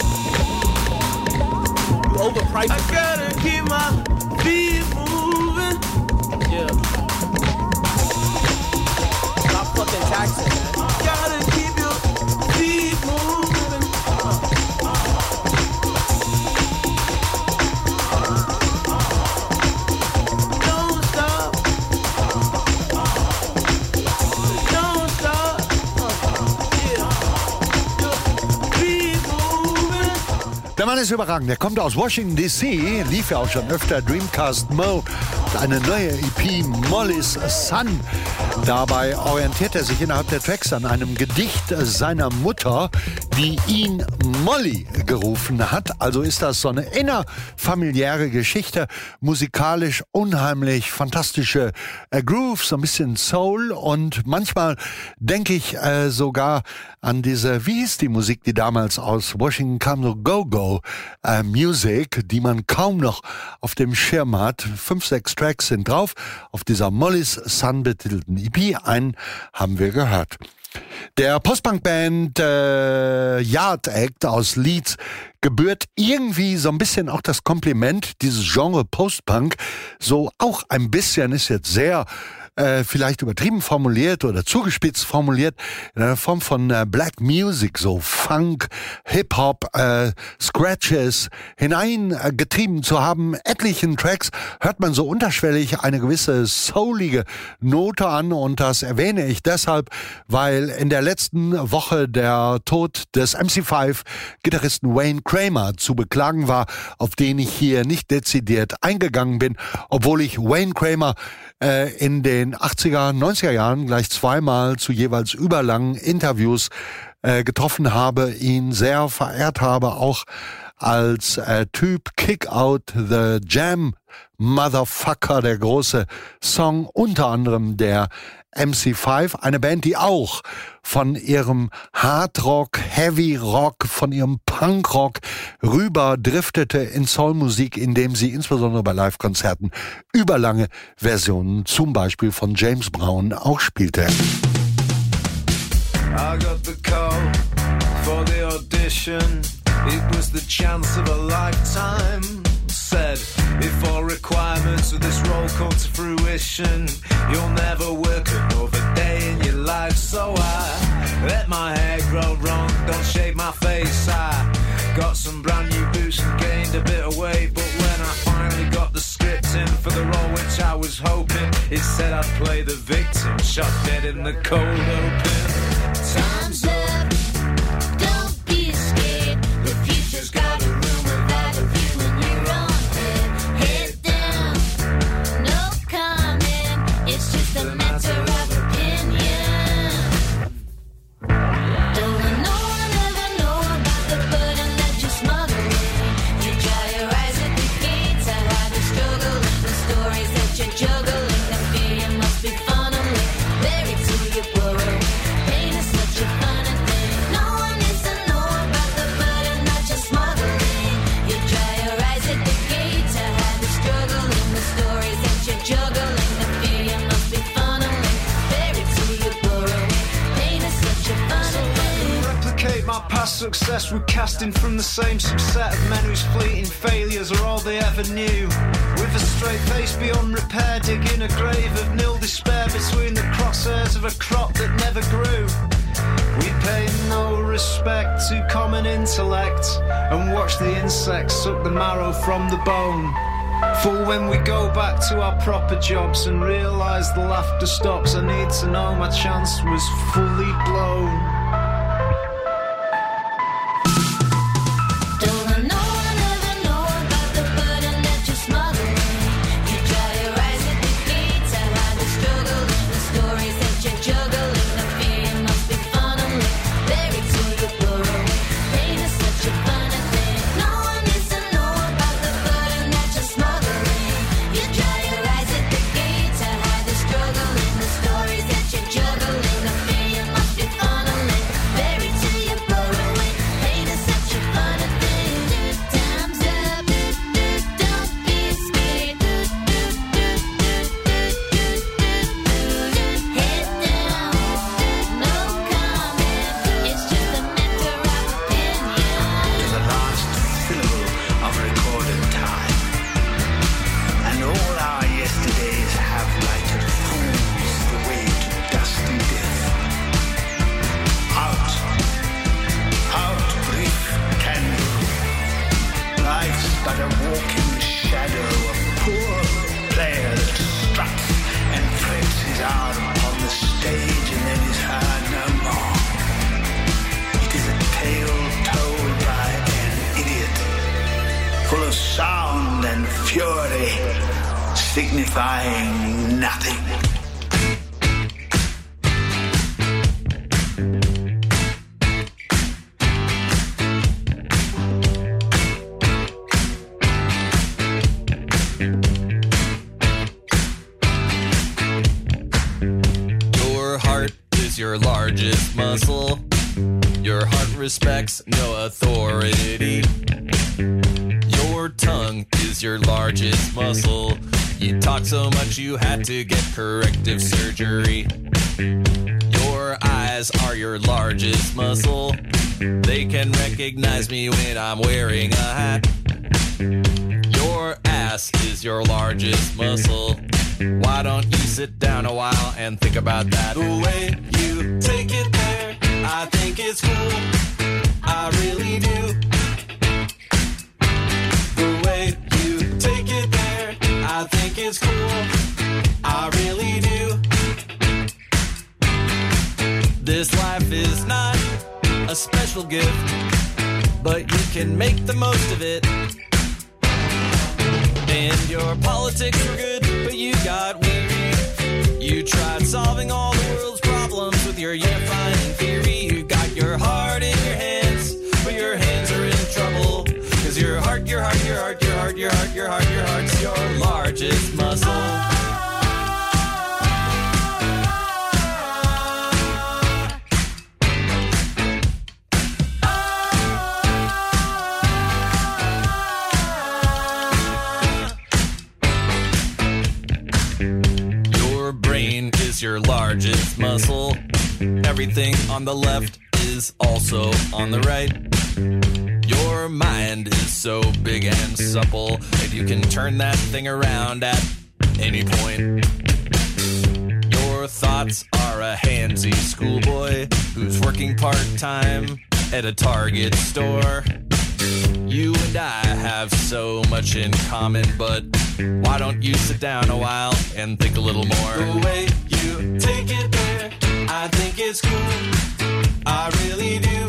You overpriced. I gotta keep my feet moving, yeah. Stop fucking taxing, man. Gotta keep your feet moving. Don't stop. Don't stop. Der Mann ist überragend. Der kommt aus Washington D C, lief ja auch schon öfter Dreamcast Mo, eine neue E P Molly's Son. Dabei orientiert er sich innerhalb der Tracks an einem Gedicht seiner Mutter, die ihn Molly gerufen hat. Also ist das so eine innerfamiliäre Geschichte, musikalisch unheimlich fantastische äh, Grooves, so ein bisschen Soul, und manchmal denke ich äh, sogar an diese, wie hieß die Musik, die damals aus Washington kam, so Go-Go äh, Music, die man kaum noch auf dem Schirm hat. Fünf, sechs Tracks sind drauf auf dieser Molly's Son betitelten E P. P ein, haben wir gehört. Der Postpunk-Band äh, Yard Act aus Leeds gebührt irgendwie so ein bisschen auch das Kompliment, dieses Genre Postpunk, so auch ein bisschen, ist jetzt sehr äh, vielleicht übertrieben formuliert oder zugespitzt formuliert, in einer Form von äh, Black Music, so Funk, Hip-Hop, äh, Scratches hineingetrieben äh, zu haben. Etlichen Tracks hört man so unterschwellig eine gewisse soulige Note an, und das erwähne ich deshalb, weil in der letzten Woche der Tod des M C fünf Gitarristen Wayne Kramer zu beklagen war, auf den ich hier nicht dezidiert eingegangen bin, obwohl ich Wayne Kramer äh, in den achtziger, neunziger Jahren gleich zweimal zu jeweils überlangen Interviews äh, getroffen habe, ihn sehr verehrt habe, auch als äh, Typ. Kick Out the Jam Motherfucker, der große Song, unter anderem der M C fünf, eine Band, die auch von ihrem Hardrock, Heavy Rock, von ihrem Punkrock rüber driftete in Soulmusik, indem sie insbesondere bei Live-Konzerten überlange Versionen, zum Beispiel von James Brown, auch spielte. I got the call for the audition. It was the chance of a lifetime. Said, if all requirements of this role come to fruition, you'll never work another day in your life. So I let my hair grow long, don't shave my face. I got some brand new boots and gained a bit of weight. But when I finally got the script in for the role which I was hoping, it said I'd play the victim, shot dead in the cold open. Time's up, don't be scared. The future's got a room without a view in your own head. Head down, no comment. It's just a matter of opinion. Don't let no one ever know about the burden that you're smothering. You dry your eyes at the gate to hide the struggle and the stories that you're juggling. The fear you must be funneling, buried to your burrow. Pain is such a funny thing. No one needs to know about the burden that you're smothering. You dry your eyes at the gate to hide the struggle and the stories that you're juggling. The fear you must be funneling, buried to your burrow. Pain is such a funny thing. Replicate my past success with casting from the same subset of men whose fleeting failures are all they ever knew. With a straight face beyond repair, digging a grave of nil despair between the crosshairs of a crop that never grew. We pay no respect to common intellect and watch the insects suck the marrow from the bone. For when we go back to our proper jobs and realise the laughter stops, I need to know my chance was fully blown. Don't let no one ever know about the burden that you're smothering. You dry your eyes at the gate to hide the struggle and the stories that you're juggling. The fear you must be funneling, buried to your burrow. Pain is such a funny thing. No one needs to know about the burden that you're smothering. You dry your eyes at the gate to hide the struggle and the stories that you're juggling. The fear you must be funneling, buried to your burrow. Pain is such a funny thing. Time's up, don't be scared. Head down, no comment. It's just a matter of opinion. To the last syllable of recorded time, and all our yesterdays have lighted fools the way to dust and death. Out, out, brief candle. Life's but a walking shadow, a poor player that struts and frets his arm upon the stage and then is heard no more. It is a tale told by an idiot, full of sound and fury, signifying nothing. Your heart is your largest muscle. Your heart respects no authority. Your tongue is your largest muscle. You talk so much you had to get corrective surgery. Your eyes are your largest muscle. They can recognize me when I'm wearing a hat. Your ass is your largest muscle. Why don't you sit down a while and think about that? The way you take it there, I think it's cool. I really do. The way you take it there, I think it's cool. I really do. This life is not a special gift, but you can make the most of it. And your politics were good, but you got weary. You tried solving all the world's problems with your unifying theory. You got your heart in your hands, but your hands are in trouble. Cause your heart, your heart, your heart, your heart, your heart, your heart, your heart's your largest muscle. Your largest muscle. Everything on the left is also on the right. Your mind is so big and supple, and you can turn that thing around at any point. Your thoughts are a handsy schoolboy who's working part-time at a Target store. You and I have so much in common, but why don't you sit down a while and think a little more? The way you take it there, I think it's cool. I really do.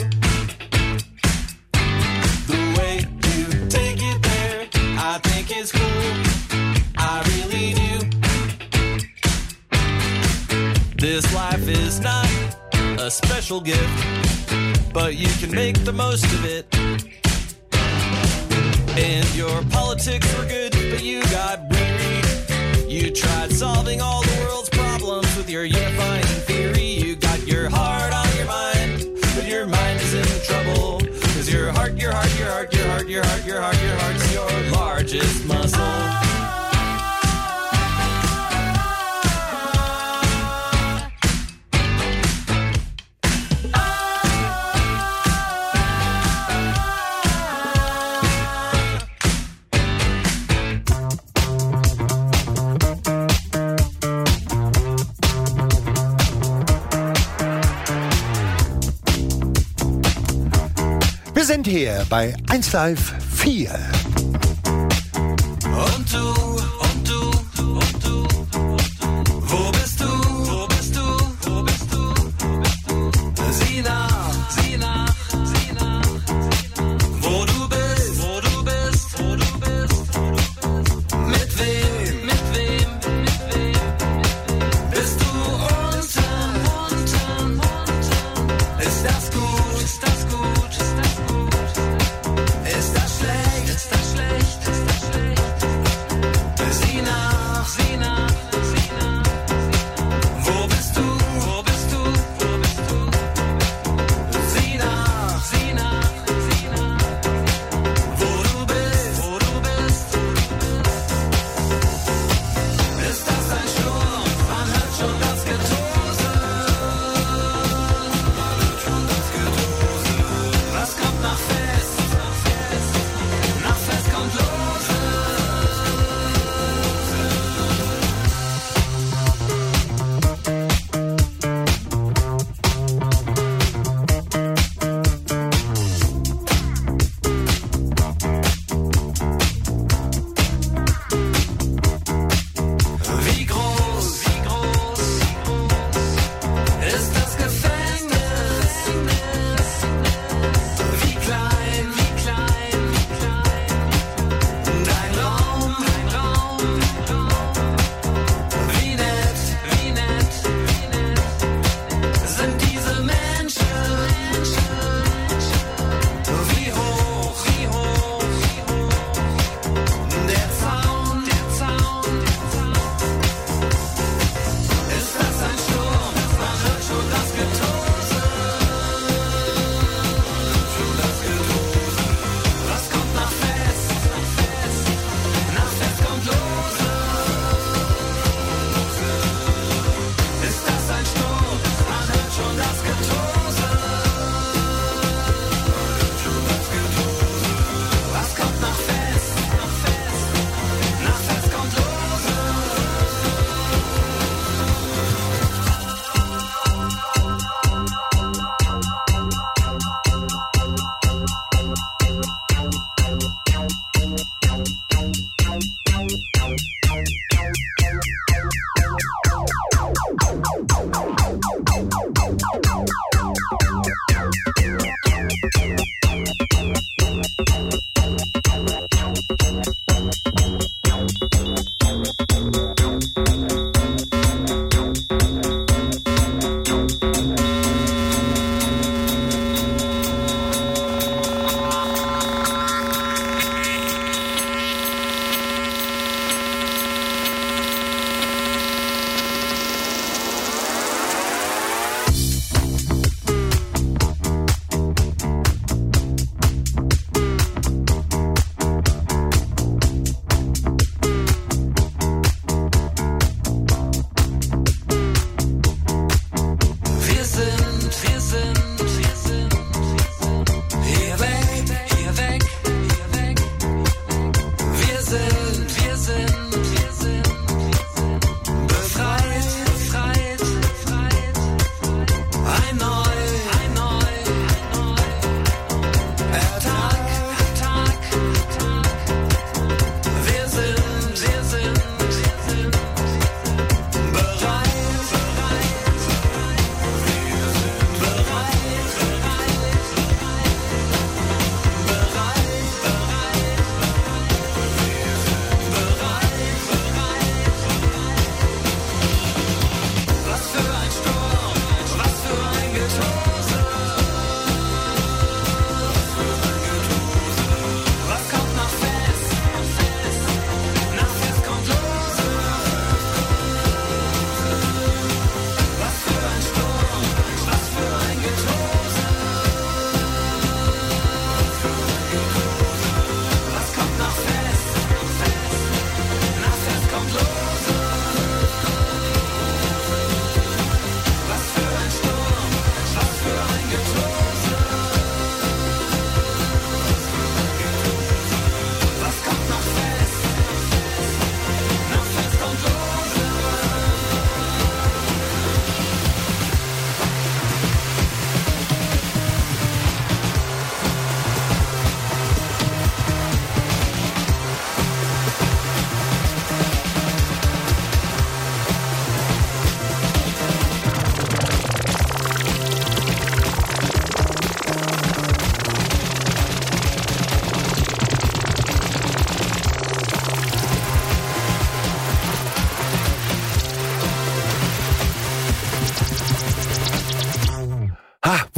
The way you take it there, I think it's cool. I really do. This life is not a special gift, but you can make the most of it. And your politics were good, but you got weary. You tried solving all the world's problems with your unifying theory. You got your heart on your mind, but your mind is in trouble. Cause your heart, your heart, your heart, your heart, your heart, your heart, your heart's your largest muscle. Wir sind hier bei eins Live vier. Und du, und du, und du, wo bist du, wo bist du, wo bist du, wo bist du? Sieh nach, sieh nach, sieh nach, wo du bist, wo du bist, wo du bist, wo du bist. Mit wem, mit wem, mit wem bist du unten, unten, unten? Ist das gut, ist das gut, ist das gut? Ist das schlecht? Ist das schlecht?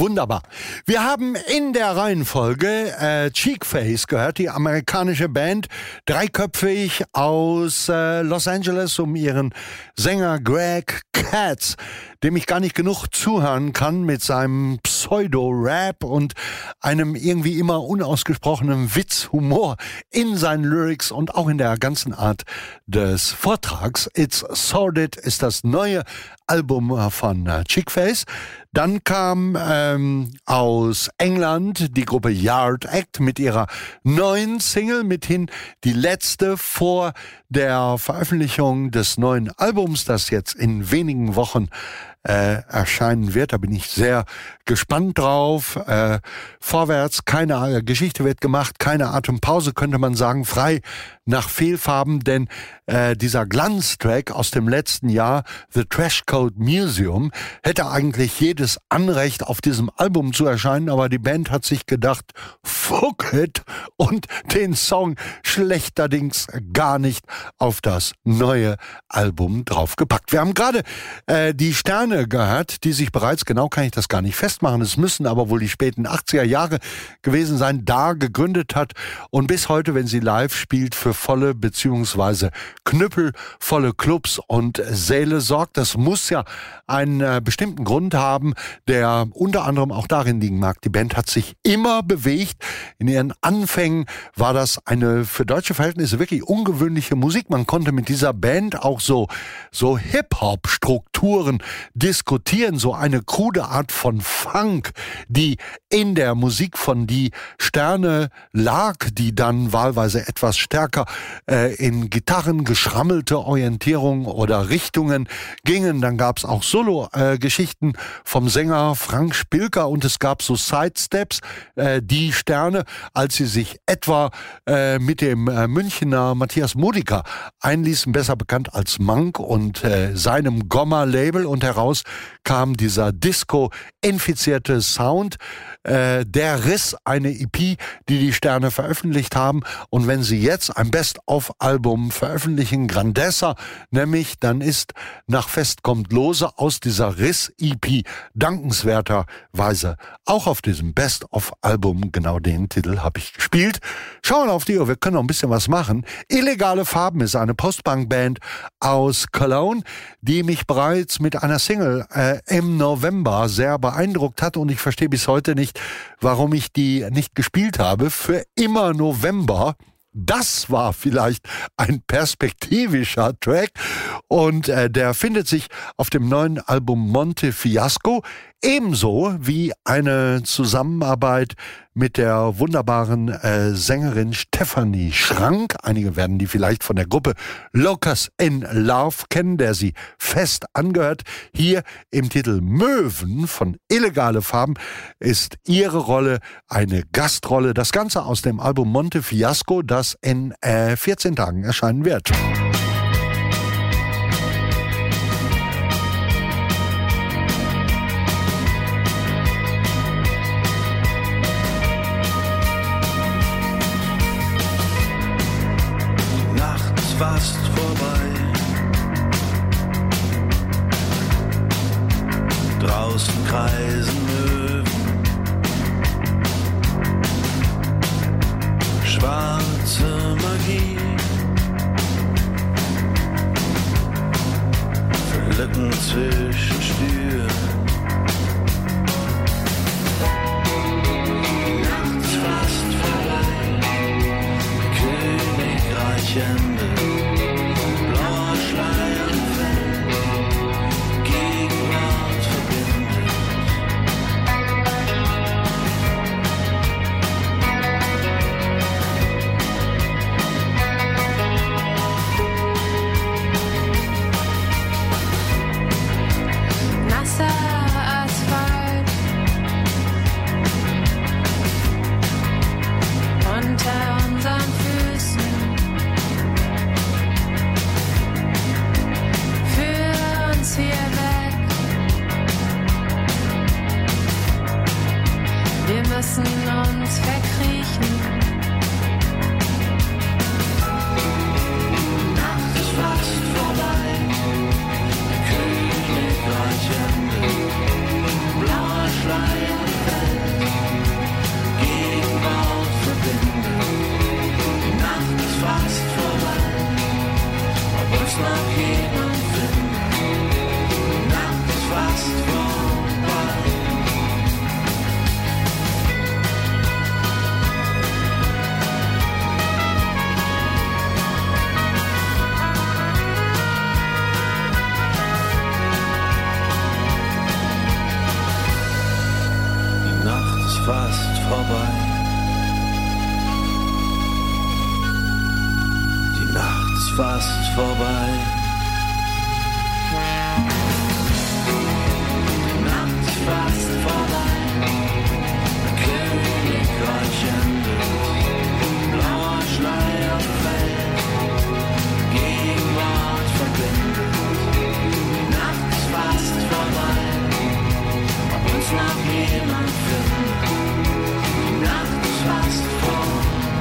Wunderbar. Wir haben in der Reihenfolge äh, Cheekface gehört, die amerikanische Band, dreiköpfig aus äh, Los Angeles um ihren Sänger Greg Katz, dem ich gar nicht genug zuhören kann mit seinem Pseudo-Rap und einem irgendwie immer unausgesprochenen Witzhumor in seinen Lyrics und auch in der ganzen Art des Vortrags. It's Sordid ist das neue Album von äh, Cheekface. Dann kam ähm, aus England die Gruppe Yard Act mit ihrer neuen Single, mithin die letzte vor der Veröffentlichung des neuen Albums, das jetzt in wenigen Wochen äh, erscheinen wird. Da bin ich sehr gespannt drauf. Äh, vorwärts, keine äh, Geschichte wird gemacht, keine Atempause, könnte man sagen, frei nach Fehlfarben, denn äh, dieser Glanztrack aus dem letzten Jahr, The Trash Code Museum, hätte eigentlich jedes Anrecht auf diesem Album zu erscheinen, aber die Band hat sich gedacht, fuck it, und den Song schlechterdings gar nicht auf das neue Album draufgepackt. Wir haben gerade äh, die Sterne gehört, die sich bereits, genau kann ich das gar nicht festmachen, es müssen aber wohl die späten achtziger Jahre gewesen sein, da gegründet hat und bis heute, wenn sie live spielt, für volle beziehungsweise knüppelvolle Clubs und Säle sorgt. Das muss ja einen äh, bestimmten Grund haben, der unter anderem auch darin liegen mag. Die Band hat sich immer bewegt. In ihren Anfängen war das eine für deutsche Verhältnisse wirklich ungewöhnliche Musik. Man konnte mit dieser Band auch so, so Hip-Hop-Strukturen diskutieren, so eine krude Art von Funk, die in der Musik von Die Sterne lag, die dann wahlweise etwas stärker äh, in Gitarren geschrammelte Orientierung oder Richtungen gingen. Dann gab es auch Solo-Geschichten äh, vom Sänger Frank Spilker und es gab so Sidesteps, äh, Die Sterne, als sie sich etwa äh, mit dem äh, Münchner Matthias Modica einließen, besser bekannt als Monk und äh, seinem Gomma-Label, und heraus kam dieser Disco-infizierte Sound. Äh, der riss eine E P, die die Sterne veröffentlicht haben, und wenn sie jetzt ein Best-of-Album veröffentlichen, Grandessa, nämlich, dann ist nach Fest kommt Lose aus dieser Riss-E P dankenswerterweise auch auf diesem Best-of-Album, genau den Titel habe ich gespielt. Schauen wir auf die Uhr, wir können noch ein bisschen was machen. Illegale Farben ist eine Post-Punk-Band aus Cologne, die mich bereits mit einer Single äh, im November sehr beeindruckt hat, und ich verstehe bis heute nicht, warum ich die nicht gespielt habe. Für immer November. Das war vielleicht ein perspektivischer Track, und äh, der findet sich auf dem neuen Album Monte Fiasco, ebenso wie eine Zusammenarbeit mit der wunderbaren äh, Sängerin Stefanie Schrank. Einige werden die vielleicht von der Gruppe Locust in Love kennen, der sie fest angehört. Hier im Titel Möwen von Illegale Farben ist ihre Rolle eine Gastrolle. Das Ganze aus dem Album Monte Fiasco, das in äh, vierzehn Tagen erscheinen wird. Fast vorbei. Draußen kreisen Möwen, schwarze Magie, Lücken zwischen Stühlen. Nachts fast vorbei, Königreich endet. müssen uns verkriechen. Nacht ist fast vorbei, Königreich endet, blauer Schleier. fast vorbei. Nacht ist fast vorbei. Königreich endet. Blauer Schleier fällt. Gegenwart verbindet. Die Nacht ist fast vorbei. Ob uns noch jemand findet. Die Nacht ist fast vorbei.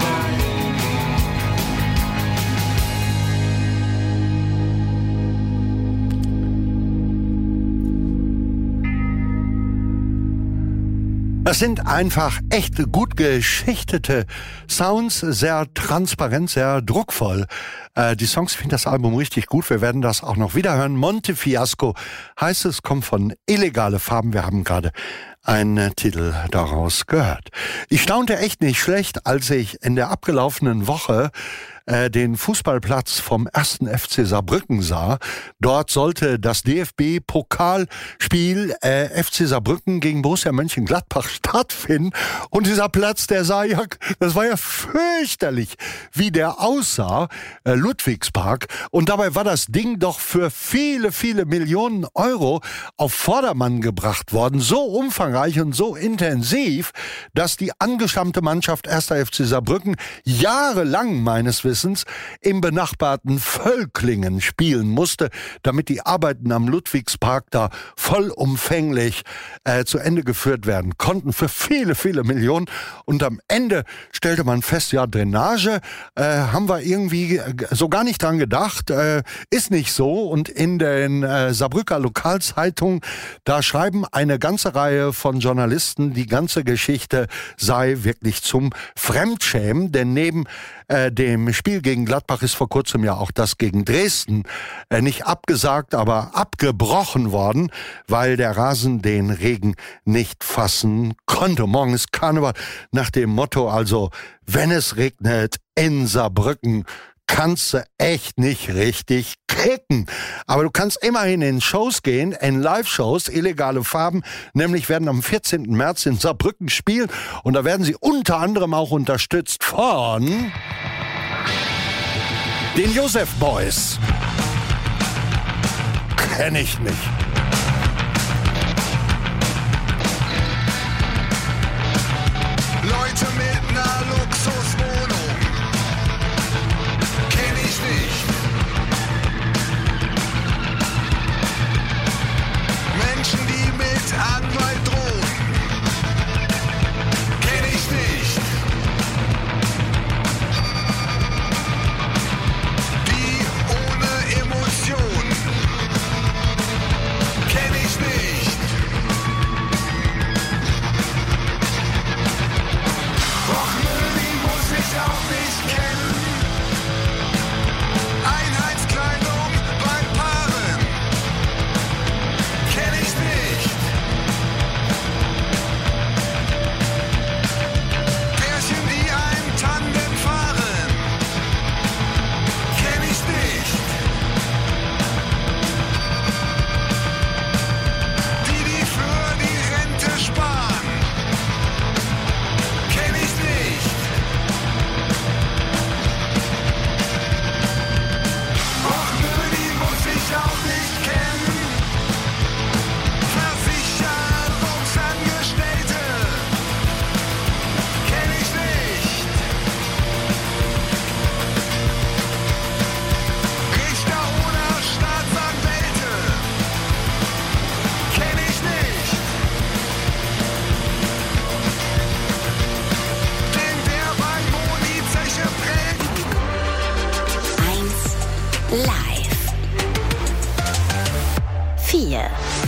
Das sind einfach echt gut geschichtete Sounds, sehr transparent, sehr druckvoll. Äh, die Songs finden das Album richtig gut. Wir werden das auch noch wieder hören. Monte Fiasco heißt es, kommt von Illegale Farben. Wir haben gerade einen Titel daraus gehört. Ich staunte echt nicht schlecht, als ich in der abgelaufenen Woche äh, den Fußballplatz vom ersten F C Saarbrücken sah. Dort sollte das D F B-Pokalspiel äh, F C Saarbrücken gegen Borussia Mönchengladbach stattfinden. Und dieser Platz, der sah ja, das war ja fürchterlich, wie der aussah, äh, Ludwigspark. Und dabei war das Ding doch für viele, viele Millionen Euro auf Vordermann gebracht worden. So umfangreich und so intensiv, dass die angestammte Mannschaft erster F C Saarbrücken jahrelang meines Wissens im benachbarten Völklingen spielen musste, damit die Arbeiten am Ludwigspark da vollumfänglich äh, zu Ende geführt werden konnten für viele, viele Millionen. Und am Ende stellte man fest, ja, Drainage äh, haben wir irgendwie so gar nicht dran gedacht, äh, ist nicht so. Und in den äh, Saarbrücker Lokalzeitungen, da schreiben eine ganze Reihe von Journalisten, die ganze Geschichte sei wirklich zum Fremdschämen, denn neben äh, dem Spiel gegen Gladbach ist vor kurzem ja auch das gegen Dresden äh, nicht abgesagt, aber abgebrochen worden, weil der Rasen den Regen nicht fassen konnte. Morgen ist Karneval nach dem Motto, also wenn es regnet in Saarbrücken, kannst du echt nicht richtig kicken. Aber du kannst immerhin in Shows gehen, in Live-Shows, Illegale Farben, nämlich werden am vierzehnten März in Saarbrücken spielen und da werden sie unter anderem auch unterstützt von den Joseph Boys. Kenn ich nicht. Leute mit ner Luxuswohnung, kenn ich nicht. Menschen, die mit Anwalt drohen, kenn ich nicht. Die ohne Emotionen, kenn ich nicht. Och nö, die muss ich auch nicht kennen. Einheitskleidung bei Paaren, kenn ich nicht. Pärchen, die ein Tandem fahren, kenn ich nicht. Die, die für die Rente sparen, kenn ich nicht. Och nö, die muss ich auch nicht kennen. Versicherungsangestellte, kenn ich nicht. Richter oder Staatsanwälte, kenn ich nicht. Den, der bei Moni Zeche prägt, eins live. vier.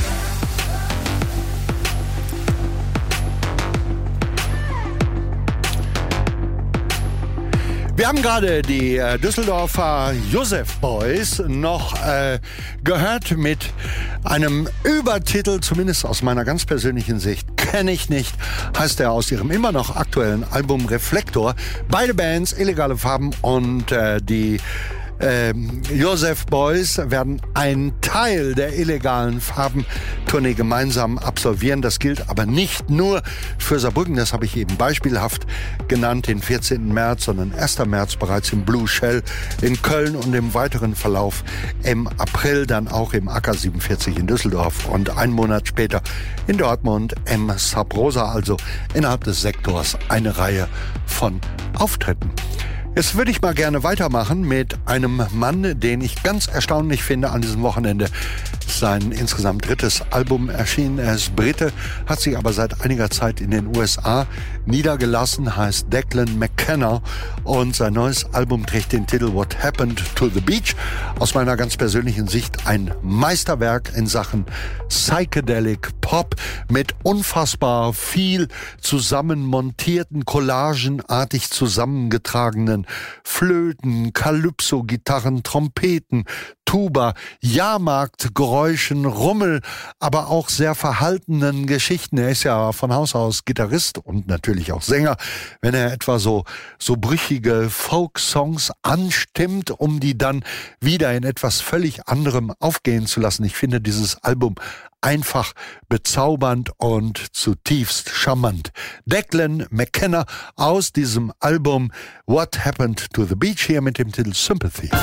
Wir haben gerade die äh, Düsseldorfer Joseph Boys noch äh, gehört mit einem Übertitel, zumindest aus meiner ganz persönlichen Sicht, kenne ich nicht, heißt er aus ihrem immer noch aktuellen Album Reflektor. Beide Bands, Illegale Farben und äh, die ähm, Joseph Beuys werden einen Teil der illegalen Farbentournee gemeinsam absolvieren. Das gilt aber nicht nur für Saarbrücken, das habe ich eben beispielhaft genannt, den vierzehnten März, sondern ersten März bereits im Blue Shell in Köln und im weiteren Verlauf im April dann auch im A K siebenundvierzig in Düsseldorf und einen Monat später in Dortmund im Sabrosa, also innerhalb des Sektors eine Reihe von Auftritten. Jetzt würde ich mal gerne weitermachen mit einem Mann, den ich ganz erstaunlich finde an diesem Wochenende. Sein insgesamt drittes Album erschienen. Er ist Brite, hat sich aber seit einiger Zeit in den U S A niedergelassen, heißt Declan McKenna und sein neues Album trägt den Titel What Happened to the Beach. Aus meiner ganz persönlichen Sicht ein Meisterwerk in Sachen Psychedelic Pop mit unfassbar viel zusammenmontierten, collagenartig zusammengetragenen Flöten, Calypso-Gitarren, Trompeten, Tuba, Jahrmarktgeräuschen, Rummel, aber auch sehr verhaltenen Geschichten. Er ist ja von Haus aus Gitarrist und natürlich auch Sänger. Wenn er etwa so, so brüchige Folk-Songs anstimmt, um die dann wieder in etwas völlig anderem aufgehen zu lassen. Ich finde dieses Album einfach bezaubernd und zutiefst charmant. Declan McKenna aus diesem Album What Happened to the Beach hier mit dem Titel Sympathy.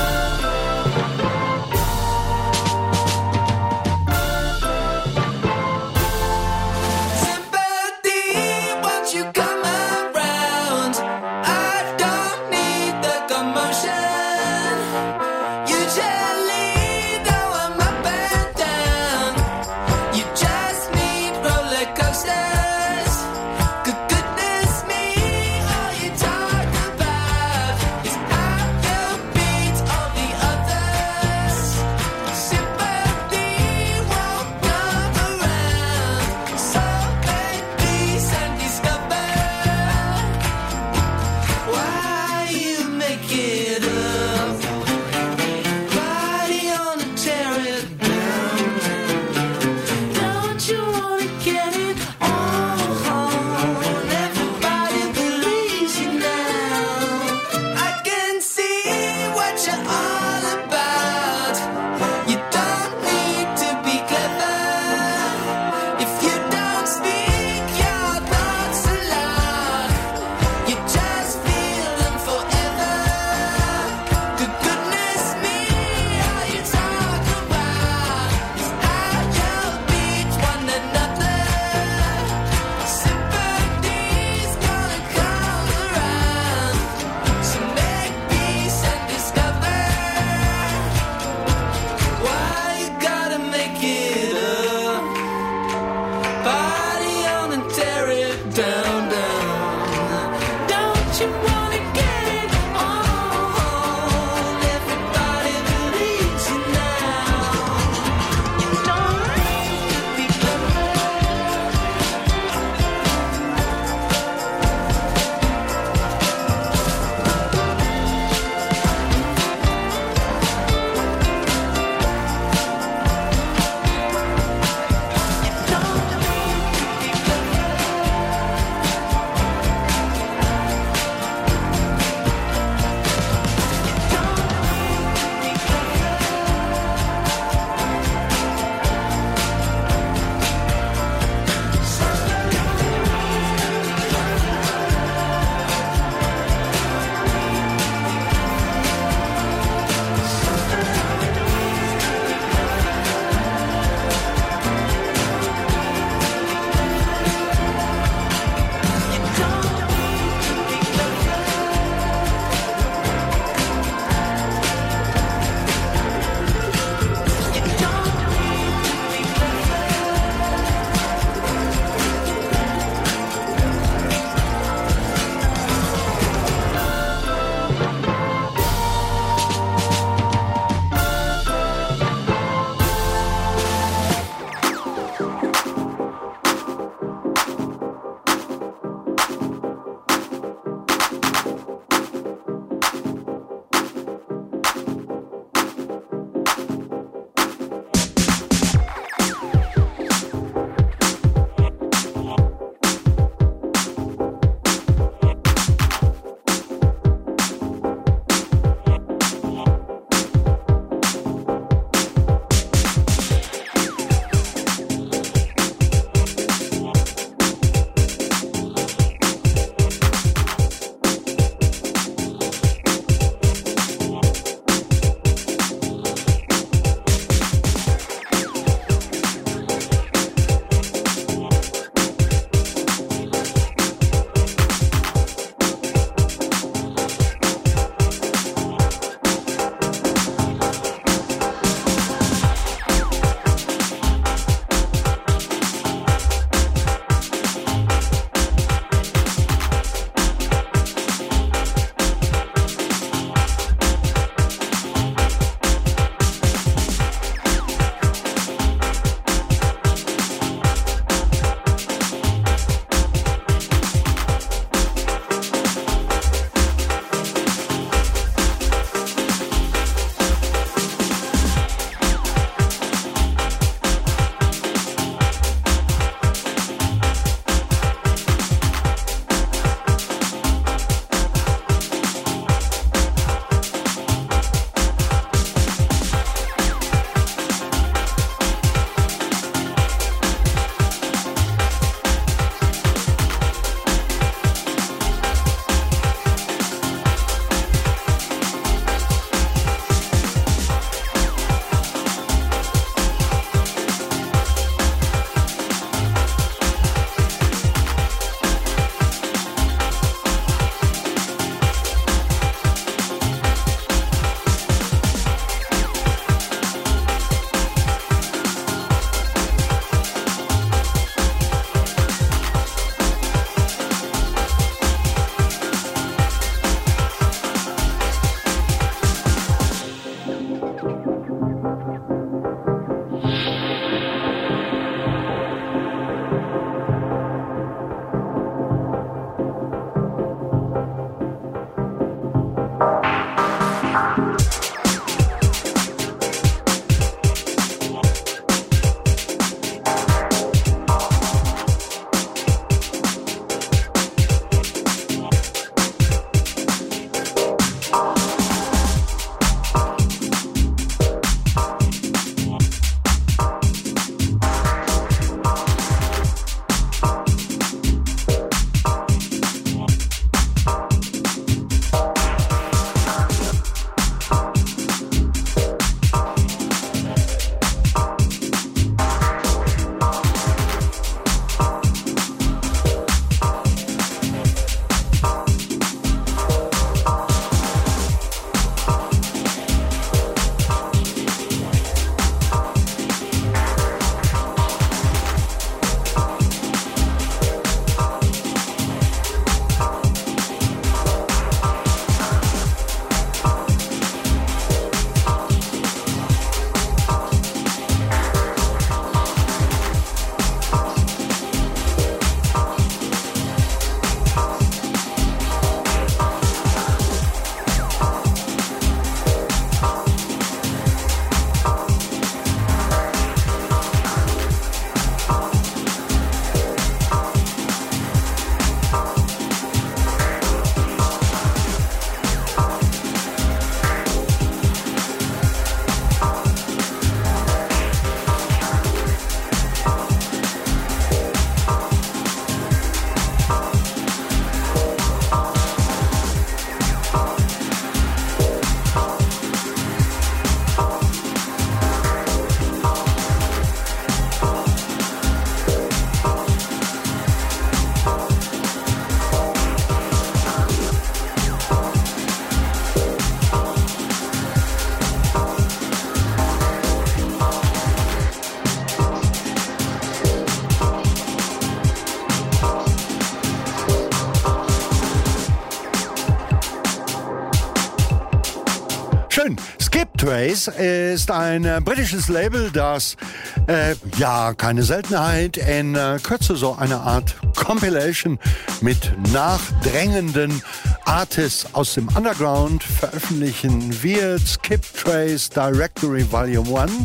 Trace ist ein äh, britisches Label, das, äh, ja, keine Seltenheit, in äh, Kürze so eine Art Compilation mit nachdrängenden Artists aus dem Underground veröffentlichen wird. Skip Trace Directory Volume eins.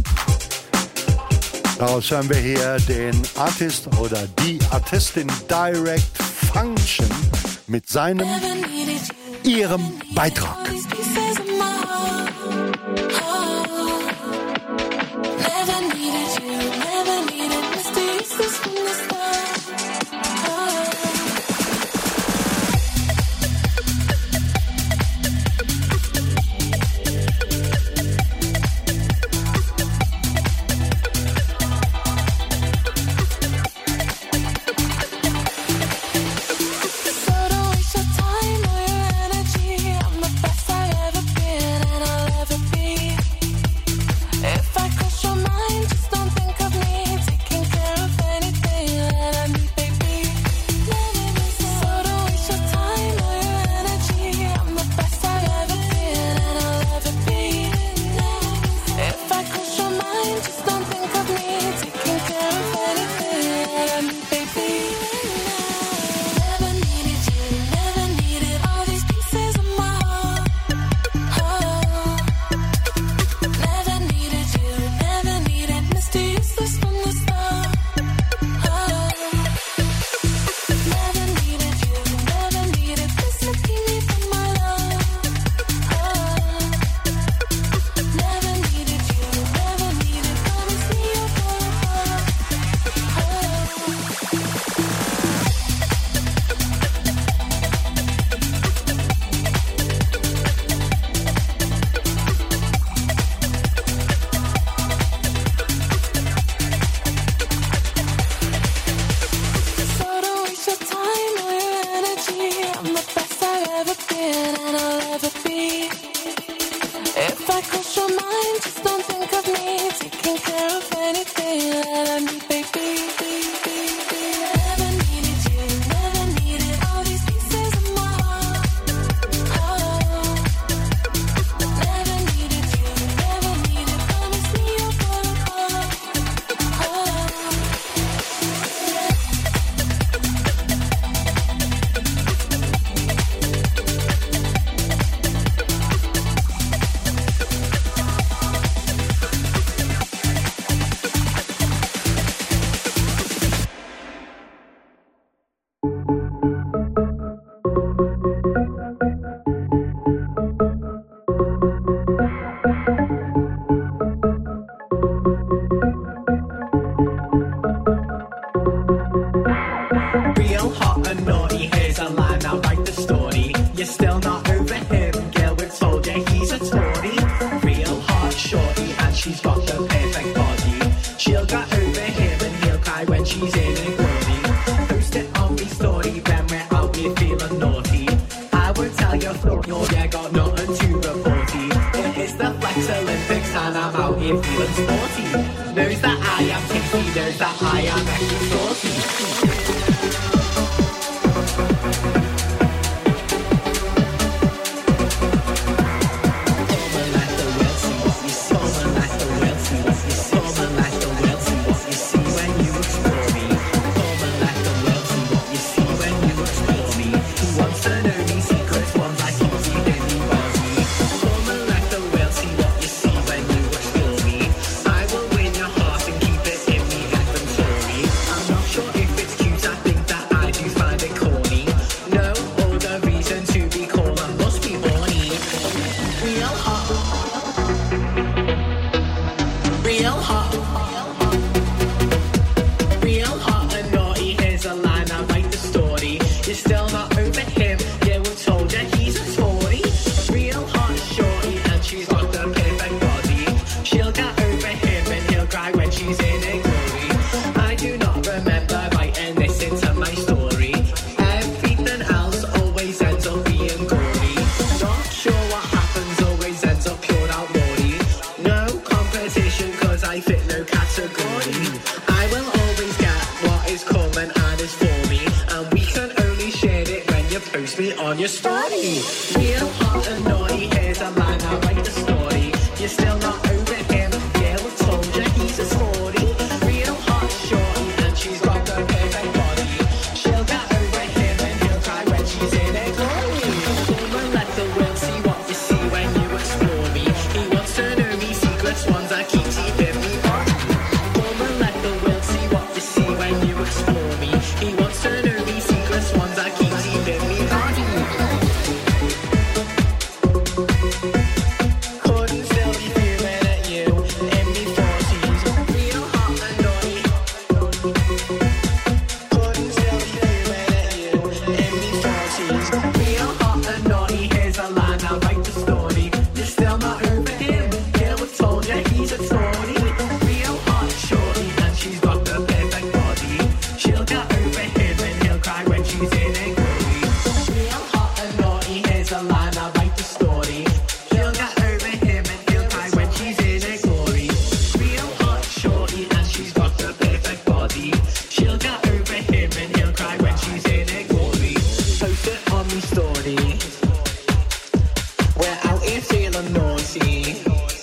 Daraus hören wir hier den Artist oder die Artistin Direct Function mit seinem, ihrem Beitrag. On your story, real hot and naughty. Here's a line, I write the story. You're still not over him. Yeah, we told you he's a sporty, real hot shorty, and she's got the perfect body. She'll get over him and he'll cry when she's in a glory. Come and let the world see what you see when you explore me. He wants to know me secrets, ones I keep deep in me body. Come and let the world see what you see when you explore me. He wants to know me secrets, ones I keep deep in me body. Couldn't still be fuming at you in me forties, real hot and naughty. Couldn't still be fuming at you in me forties, real hot and naughty. Here's a line, I'll write the story. You're still not over him. Girl, I told you he's a Tory, real hot shorty, and she's got the perfect body. She'll get over him and he'll cry when she's in a glory. Real hot and naughty. Here's a line, I'll write the story. She'll get over him and he'll cry when she's in a glory. Real hot shorty, and she's got the perfect body. She'll get over him and he'll cry when she's in a glory. Post it on me story. We're out here feeling naughty.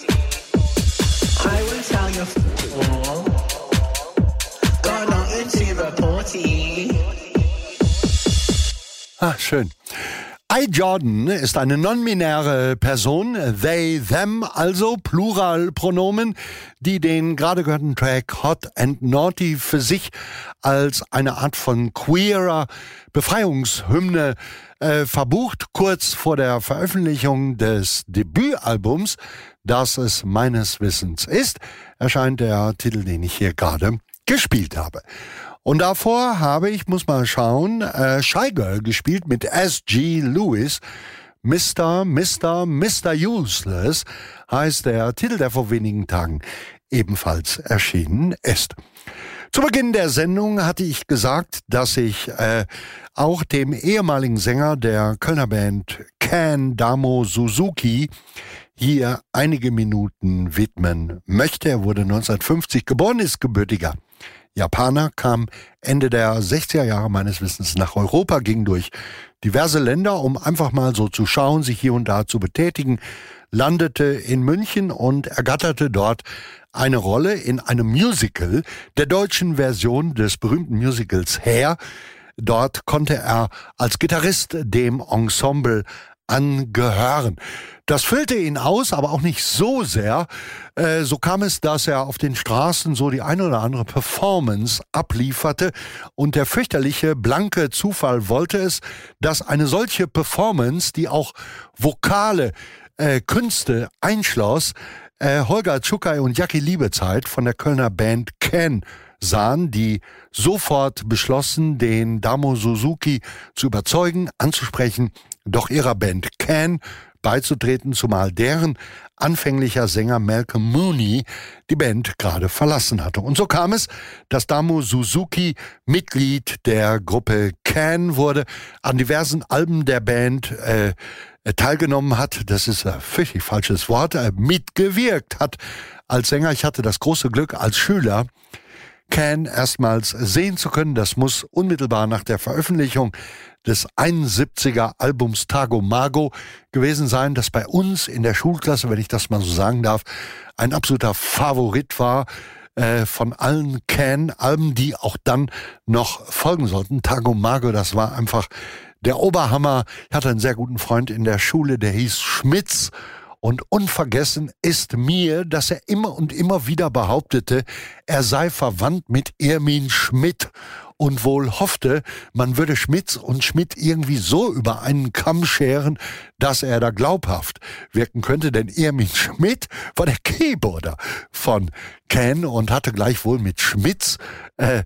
I won't tell you f- all. Got nothing to report. Ah, schön. I. Jordan ist eine non-binäre Person, they, them, also Pluralpronomen, die den gerade gehörten Track Hot and Naughty für sich als eine Art von queerer Befreiungshymne äh, verbucht, kurz vor der Veröffentlichung des Debütalbums, das es meines Wissens ist, erscheint der Titel, den ich hier gerade gespielt habe. Und davor habe ich, muss mal schauen, äh, Shy Girl gespielt mit S G Lewis. Mister, Mister, Mister Useless heißt der Titel, der vor wenigen Tagen ebenfalls erschienen ist. Zu Beginn der Sendung hatte ich gesagt, dass ich äh, auch dem ehemaligen Sänger der Kölner Band Can Damo Suzuki hier einige Minuten widmen möchte. Er wurde neunzehnhundertfünfzig geboren, ist gebürtiger Japaner, kam Ende der sechziger Jahre meines Wissens nach Europa, ging durch diverse Länder, um einfach mal so zu schauen, sich hier und da zu betätigen, landete in München und ergatterte dort eine Rolle in einem Musical, der deutschen Version des berühmten Musicals Hair. Dort konnte er als Gitarrist dem Ensemble angehören. Das füllte ihn aus, aber auch nicht so sehr. Äh, so kam es, dass er auf den Straßen so die eine oder andere Performance ablieferte und der fürchterliche, blanke Zufall wollte es, dass eine solche Performance, die auch vokale äh, Künste einschloss, äh, Holger Czukay und Jackie Liebezeit von der Kölner Band Can sahen, die sofort beschlossen, den Damo Suzuki zu überzeugen, anzusprechen, doch ihrer Band Can beizutreten, zumal deren anfänglicher Sänger Malcolm Mooney die Band gerade verlassen hatte. Und so kam es, dass Damo Suzuki Mitglied der Gruppe Can wurde, an diversen Alben der Band äh, teilgenommen hat, das ist ein völlig falsches Wort, äh, mitgewirkt hat als Sänger. Ich hatte das große Glück, als Schüler Can erstmals sehen zu können. Das muss unmittelbar nach der Veröffentlichung des einundsiebziger Albums Tago Mago gewesen sein, das bei uns in der Schulklasse, wenn ich das mal so sagen darf, ein absoluter Favorit war äh, von allen Can-Alben, die auch dann noch folgen sollten. Tago Mago, das war einfach der Oberhammer. Ich hatte einen sehr guten Freund in der Schule, der hieß Schmitz. Und unvergessen ist mir, dass er immer und immer wieder behauptete, er sei verwandt mit Irmin Schmidt und wohl hoffte, man würde Schmitz und Schmidt irgendwie so über einen Kamm scheren, dass er da glaubhaft wirken könnte, denn Irmin Schmidt war der Keyboarder von Can und hatte gleichwohl mit Schmitz äh,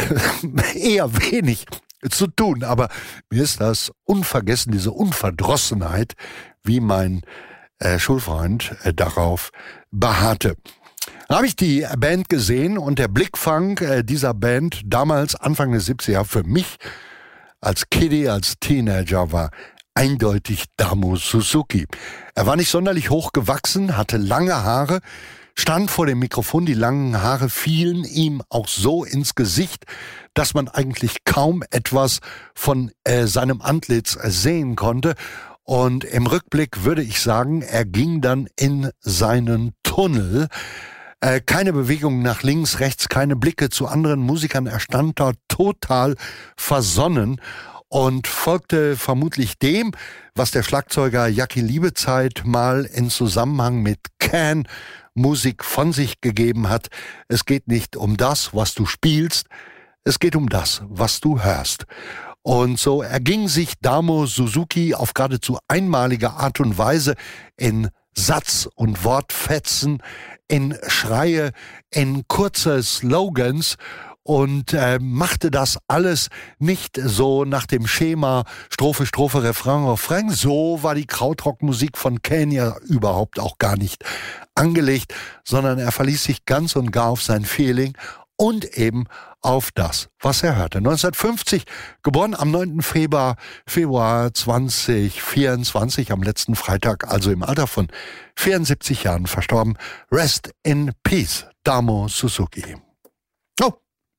eher wenig zu tun. Aber mir ist das unvergessen, diese Unverdrossenheit, wie mein Äh, Schulfreund äh, darauf beharrte. Da habe ich die Band gesehen und der Blickfang äh, dieser Band damals Anfang der siebziger für mich als Kiddie, als Teenager war eindeutig Damo Suzuki. Er war nicht sonderlich hoch gewachsen, hatte lange Haare, stand vor dem Mikrofon, die langen Haare fielen ihm auch so ins Gesicht, dass man eigentlich kaum etwas von äh, seinem Antlitz sehen konnte. Und im Rückblick würde ich sagen, er ging dann in seinen Tunnel. Äh, keine Bewegung nach links, rechts, keine Blicke zu anderen Musikern. Er stand dort total versonnen und folgte vermutlich dem, was der Schlagzeuger Jackie Liebezeit mal in Zusammenhang mit Can Musik von sich gegeben hat. Es geht nicht um das, was du spielst, es geht um das, was du hörst. Und so erging sich Damo Suzuki auf geradezu einmalige Art und Weise in Satz- und Wortfetzen, in Schreie, in kurze Slogans und äh, machte das alles nicht so nach dem Schema Strophe, Strophe, Refrain, Refrain. So war die Krautrockmusik von Kenya überhaupt auch gar nicht angelegt, sondern er verließ sich ganz und gar auf sein Feeling und eben auf das, was er hörte. neunzehnhundertfünfzig, geboren am neunten Februar, Februar zweitausendvierundzwanzig, am letzten Freitag, also im Alter von vierundsiebzig Jahren verstorben. Rest in Peace, Damo Suzuki. Oh.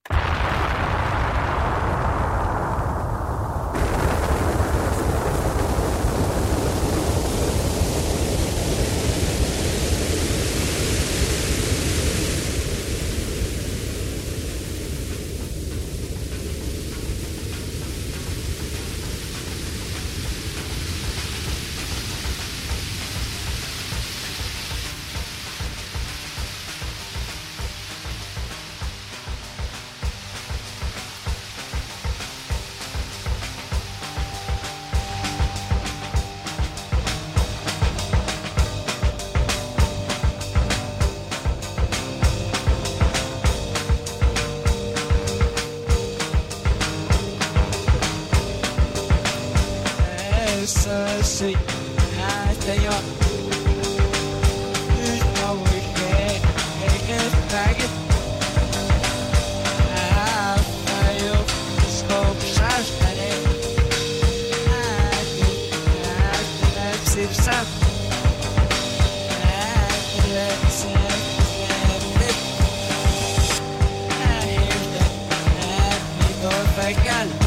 See, I tell you, there's no way to get back it. I feel so frustrated. I think that's it. Some, that's it. I hear that. I go back on.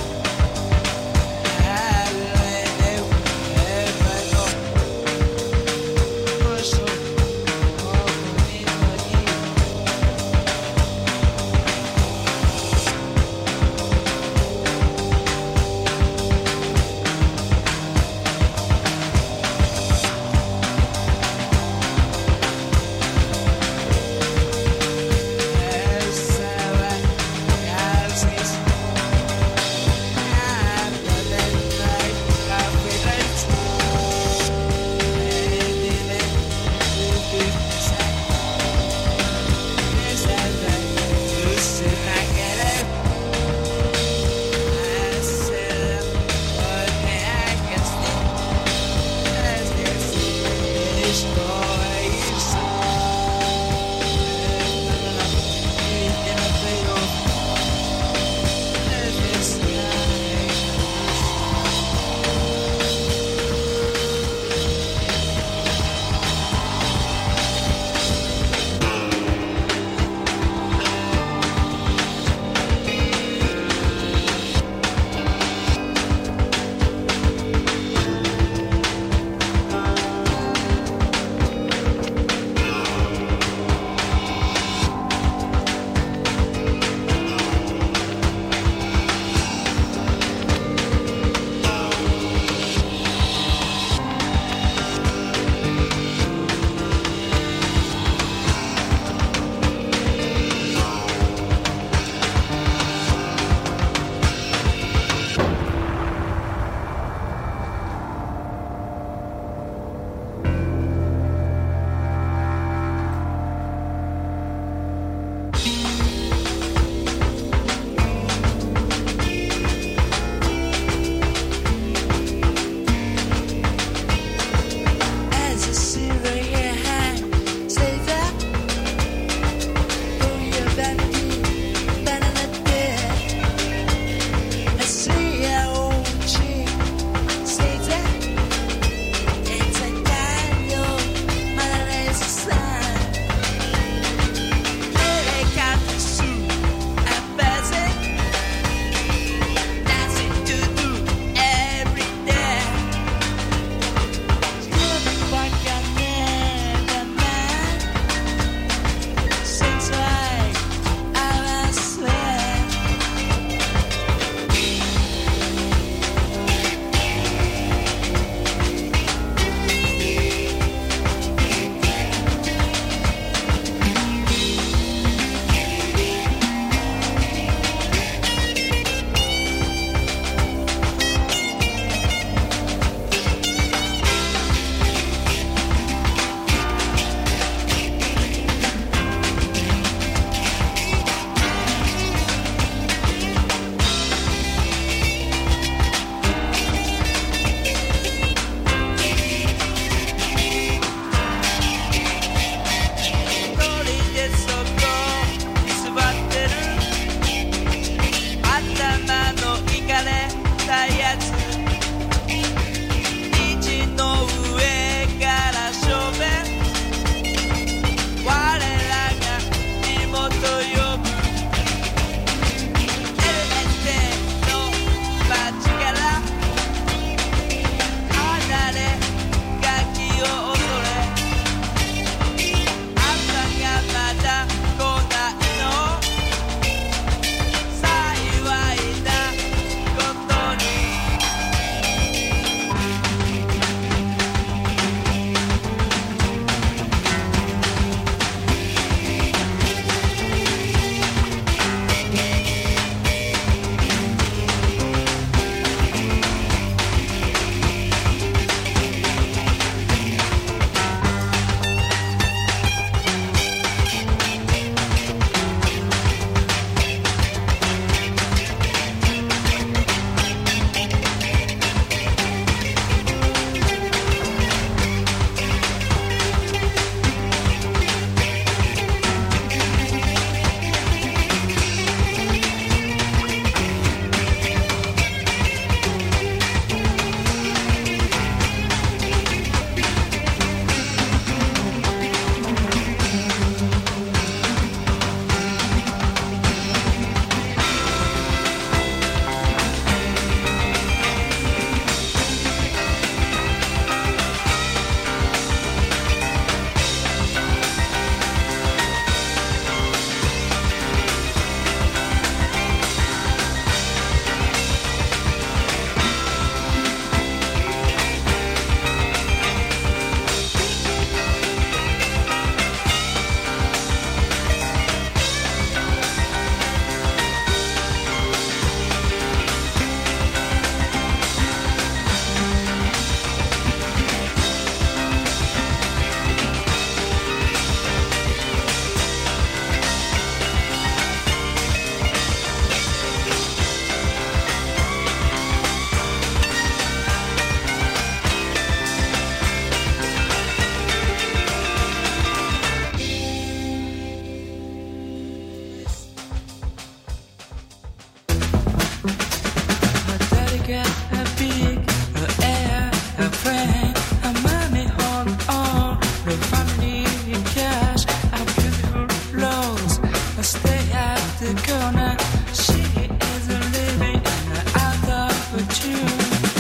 get a big airplane, a money on all the family cash, a beautiful clothes, I stay at the corner. She is a living out of a tune.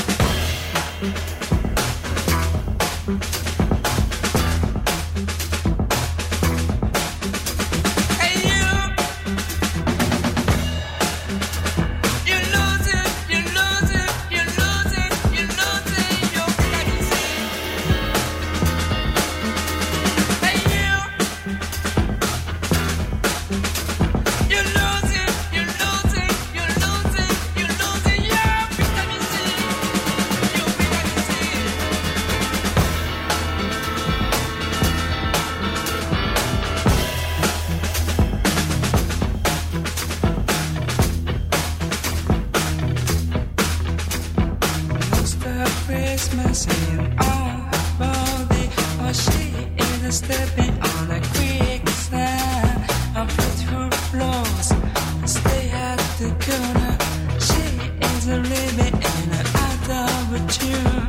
Christmas in on body, or she is stepping on a quicksand. I put her floors, stay at the corner. She is a living in an out of a tune.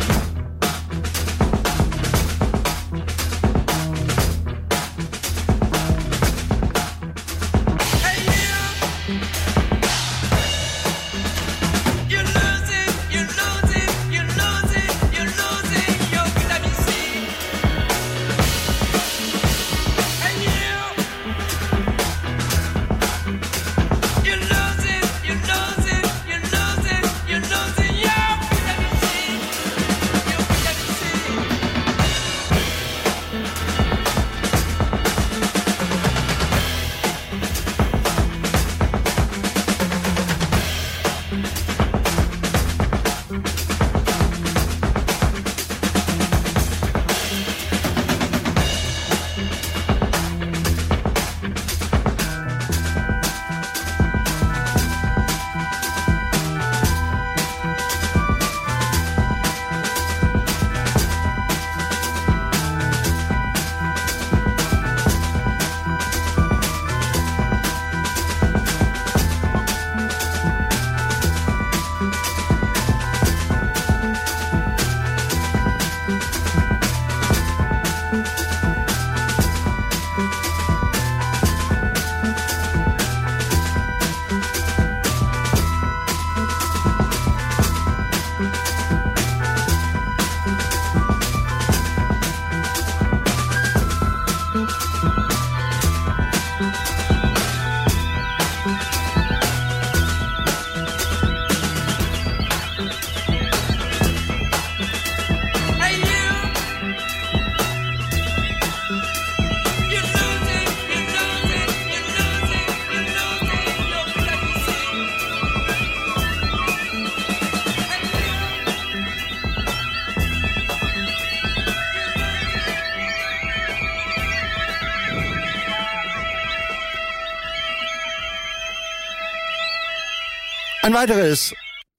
Ein weiteres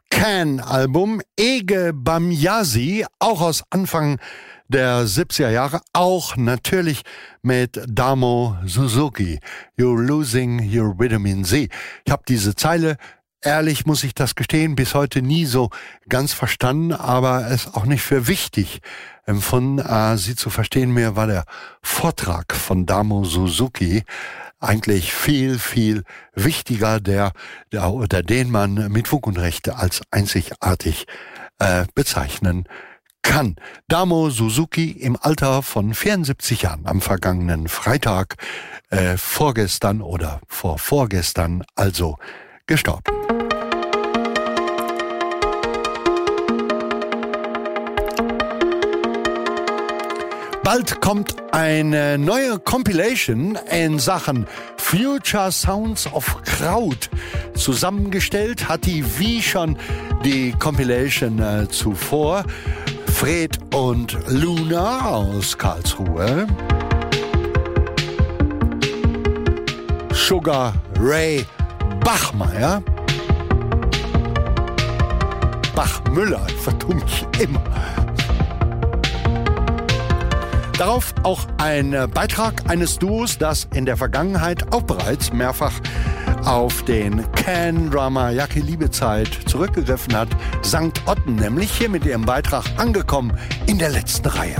Can-Album, Ege Bamyasi, auch aus Anfang der siebziger Jahre, auch natürlich mit Damo Suzuki, You're Losing Your Vitamin C. Ich habe diese Zeile, ehrlich muss ich das gestehen, bis heute nie so ganz verstanden, aber es auch nicht für wichtig empfunden, äh, sie zu verstehen. Mir war der Vortrag von Damo Suzuki eigentlich viel, viel wichtiger, der, der oder den man mit Fug und Recht als einzigartig äh, bezeichnen kann. Damo Suzuki im Alter von vierundsiebzig Jahren am vergangenen Freitag, äh, vorgestern oder vor vorgestern also gestorben. Bald kommt eine neue Compilation in Sachen Future Sounds of Kraut. Zusammengestellt hat die wie schon die Compilation äh, zuvor Fred und Luna aus Karlsruhe, Sugar Ray Bachmeier, Bachmüller, ich vertue mich immer. Darauf auch ein Beitrag eines Duos, das in der Vergangenheit auch bereits mehrfach auf den Can-Drummer Jackie Liebezeit zurückgegriffen hat. Sankt Otten nämlich hier mit ihrem Beitrag angekommen in der letzten Reihe.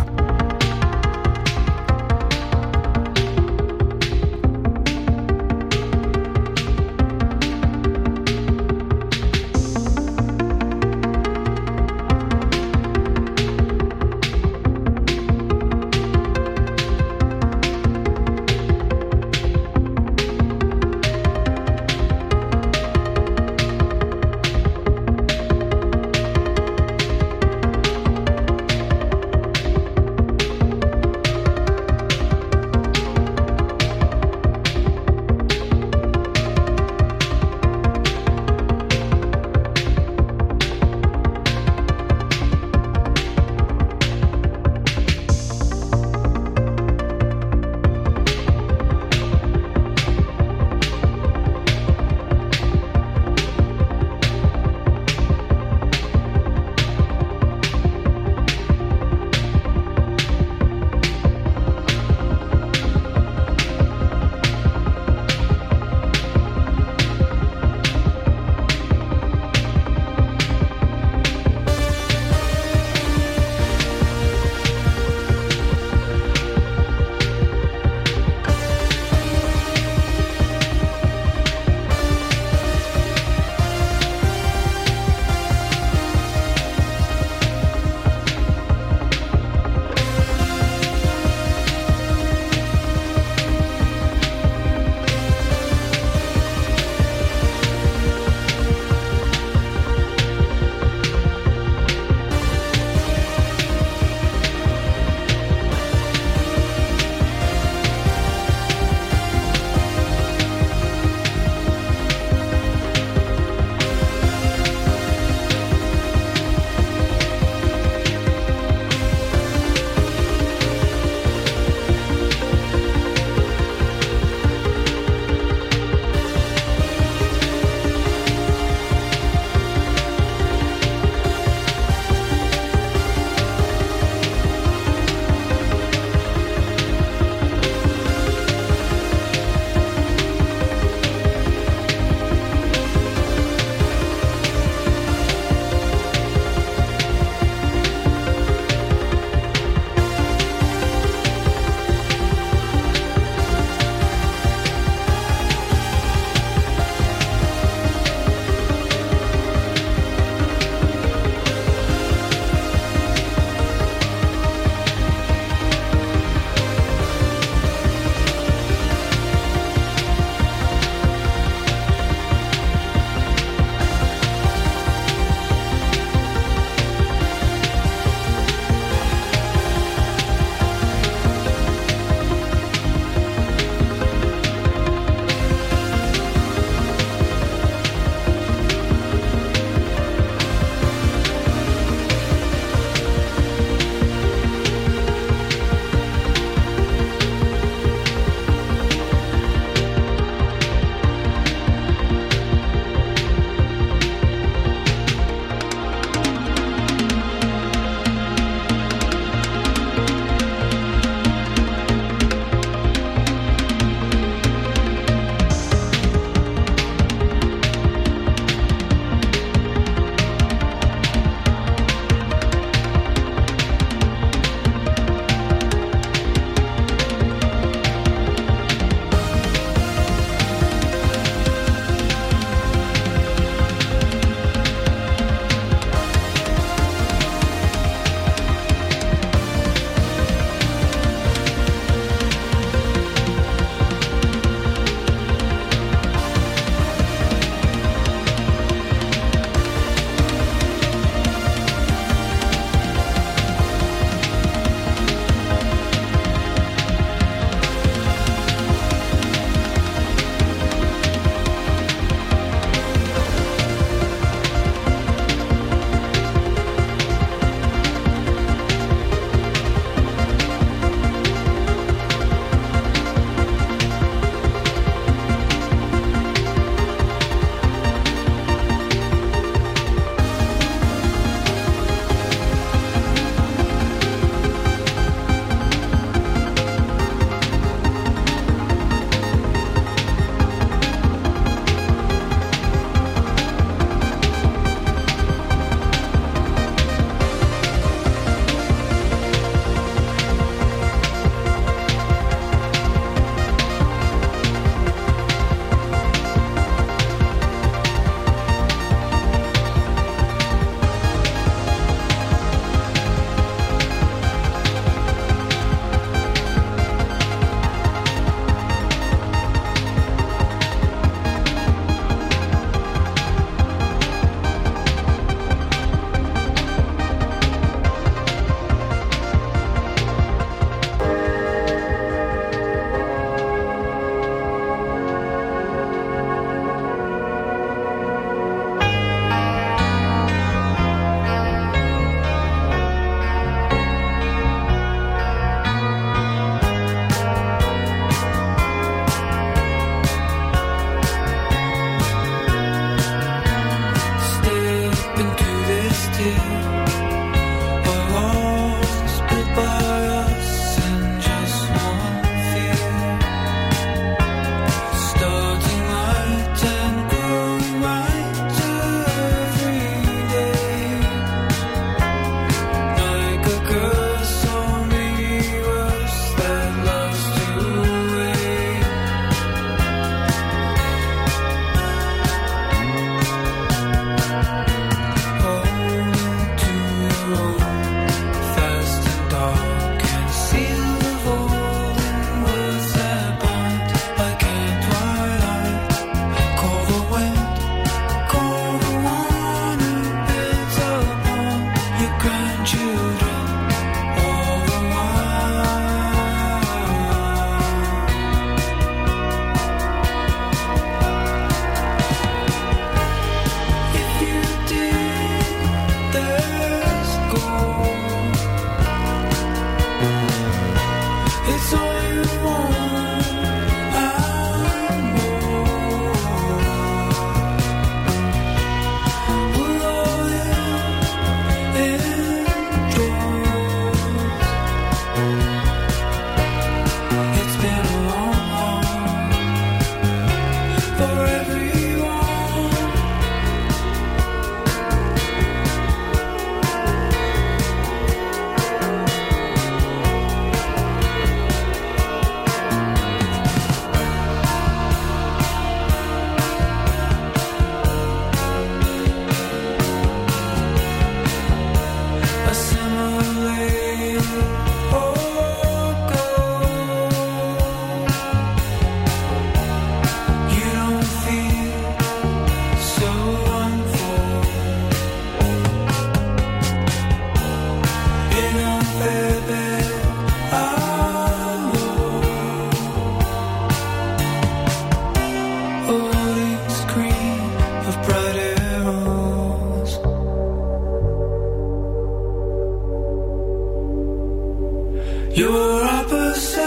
Your opposite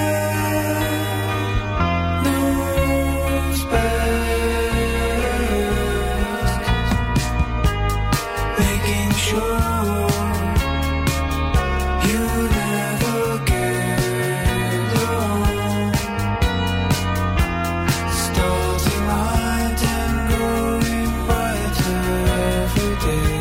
knows best, making sure you never get along. Stars aligned and growing brighter every day.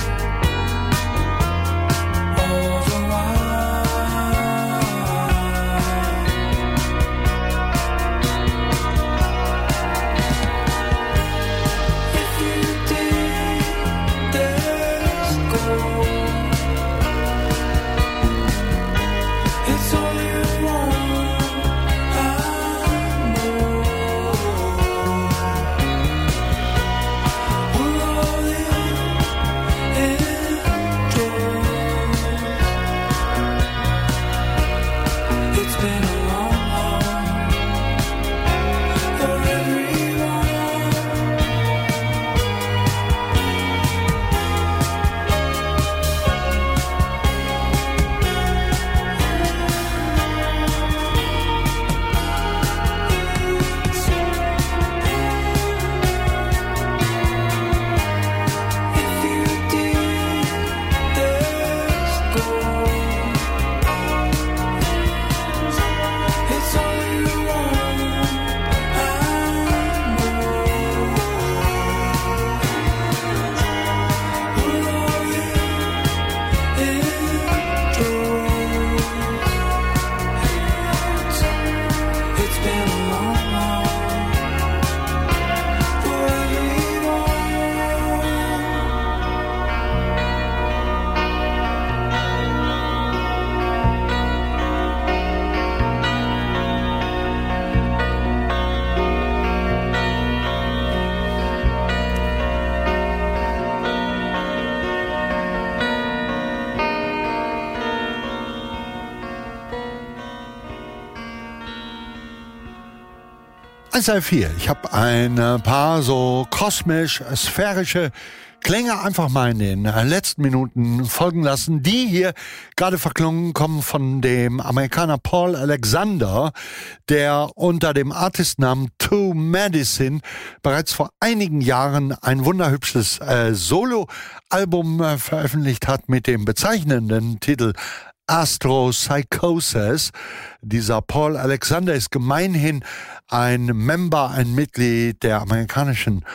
eins drei vier. Ich habe ein paar so kosmisch-sphärische Klänge einfach mal in den letzten Minuten folgen lassen. Die hier gerade verklungen kommen von dem Amerikaner Paul Alexander, der unter dem Artistnamen To Medicine bereits vor einigen Jahren ein wunderhübsches äh, Solo-Album äh, veröffentlicht hat mit dem bezeichnenden Titel Astropsychosis. Dieser Paul Alexander ist gemeinhin ein Member, ein Mitglied der amerikanischen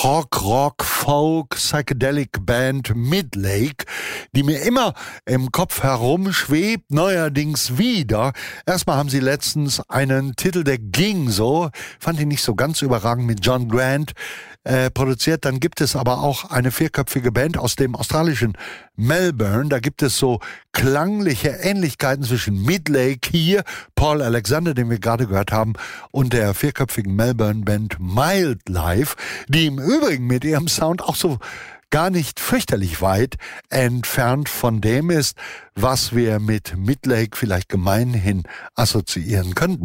Prog-Rock-Folk-Psychedelic-Band Midlake, die mir immer im Kopf herumschwebt, neuerdings wieder. Erstmal haben sie letztens einen Titel, der ging so, fand ich nicht so ganz überragend, mit John Grant äh, produziert. Dann gibt es aber auch eine vierköpfige Band aus dem australischen Melbourne. Da gibt es so klangliche Ähnlichkeiten zwischen Midlake hier, Paul Alexander, den wir gerade gehört haben, und der vierköpfigen Melbourne-Band Wildlife, die im Übrigen mit ihrem Sound auch so gar nicht fürchterlich weit entfernt von dem ist, was wir mit Midlake vielleicht gemeinhin assoziieren könnten.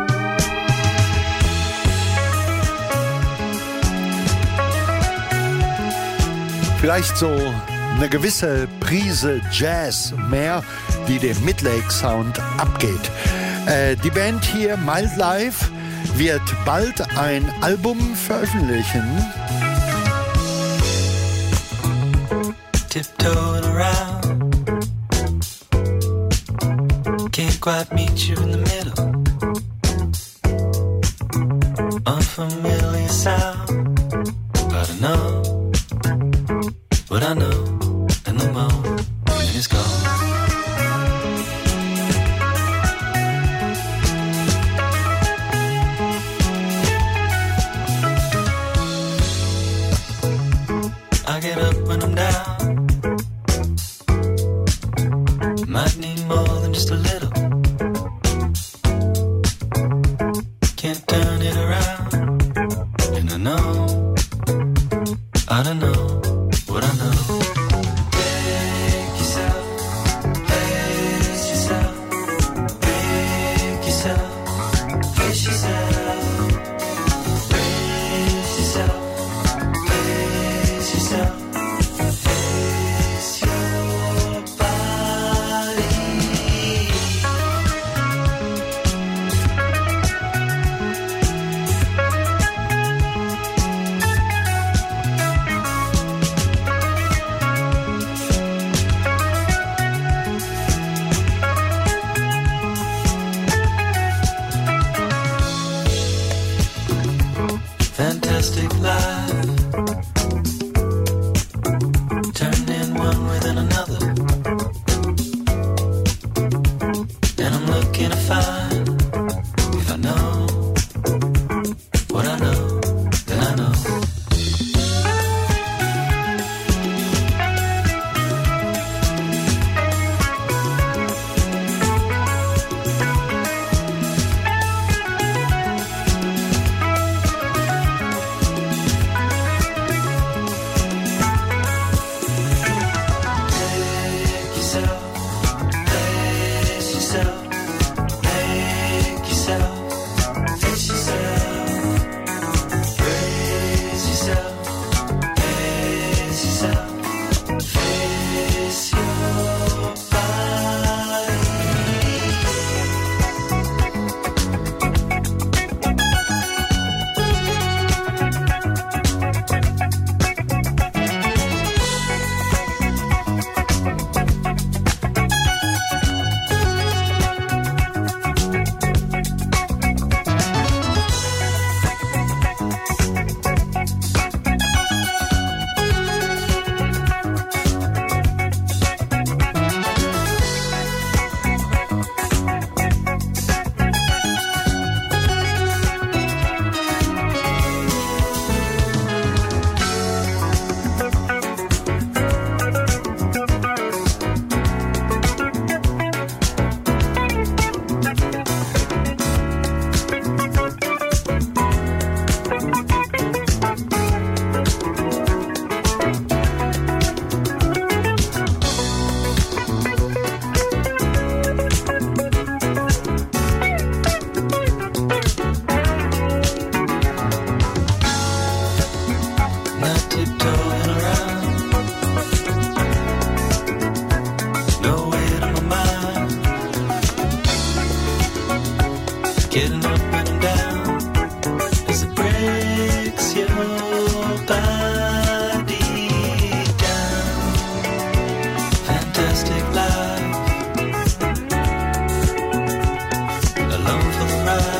Vielleicht so eine gewisse Prise Jazz mehr, die dem Midlake-Sound abgeht. Äh, die Band hier, Wildlife, wird bald ein Album veröffentlichen. Tiptoeing around, can't quite meet you in the middle. Unfamiliar sound, but I know what I know, and the moment is gone. I get up when I'm down. Might need more than just a little. Can't turn it around. And I know, I don't know what I know. Make yourself, face yourself. Make yourself, face yourself. Face yourself, face yourself. getting up and down as it breaks your body down. Fantastic life, alone for the ride.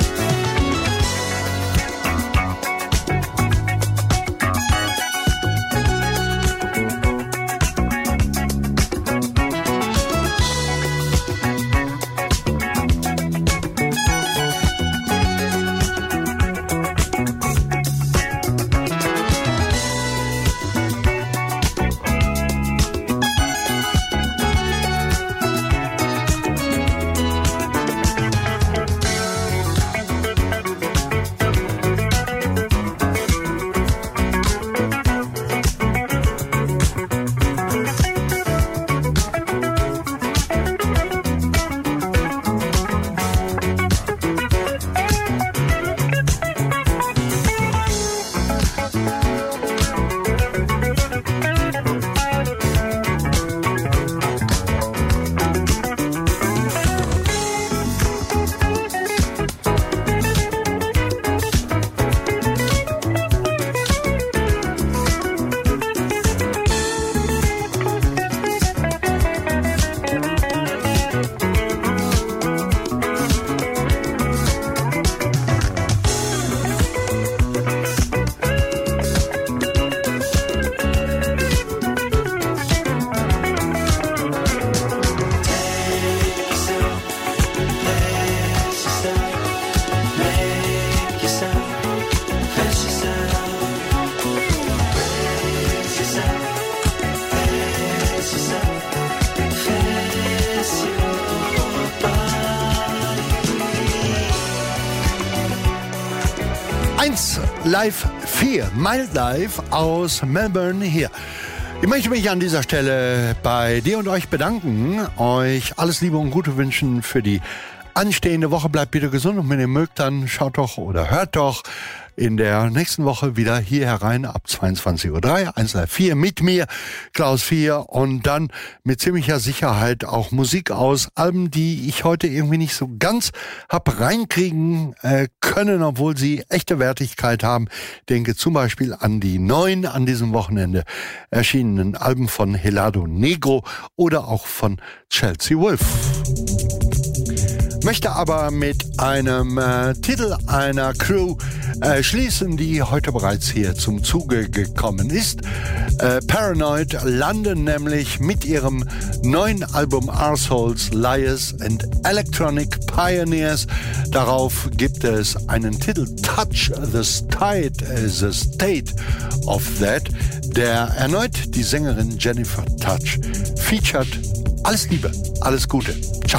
Live vier, Mild Live aus Melbourne hier. Ich möchte mich an dieser Stelle bei dir und euch bedanken, euch alles Liebe und Gute wünschen für die anstehende Woche. Bleibt bitte gesund und wenn ihr mögt, dann schaut doch oder hört doch in der nächsten Woche wieder hier herein ab zweiundzwanzig Uhr drei, eins Live vier mit mir, Klaus vier und dann mit ziemlicher Sicherheit auch Musik aus Alben, die ich heute irgendwie nicht so ganz hab reinkriegen äh, können, obwohl sie echte Wertigkeit haben. Denke zum Beispiel an die neuen an diesem Wochenende erschienenen Alben von Helado Negro oder auch von Chelsea Wolf. Möchte aber mit einem äh, Titel einer Crew äh, schließen, die heute bereits hier zum Zuge gekommen ist. Äh, Paranoid landen nämlich mit ihrem neuen Album Arseholes, Liars and Electronic Pioneers. Darauf gibt es einen Titel Touch the State, uh, the State of That, der erneut die Sängerin Jennifer Touch featured. Alles Liebe, alles Gute. Ciao.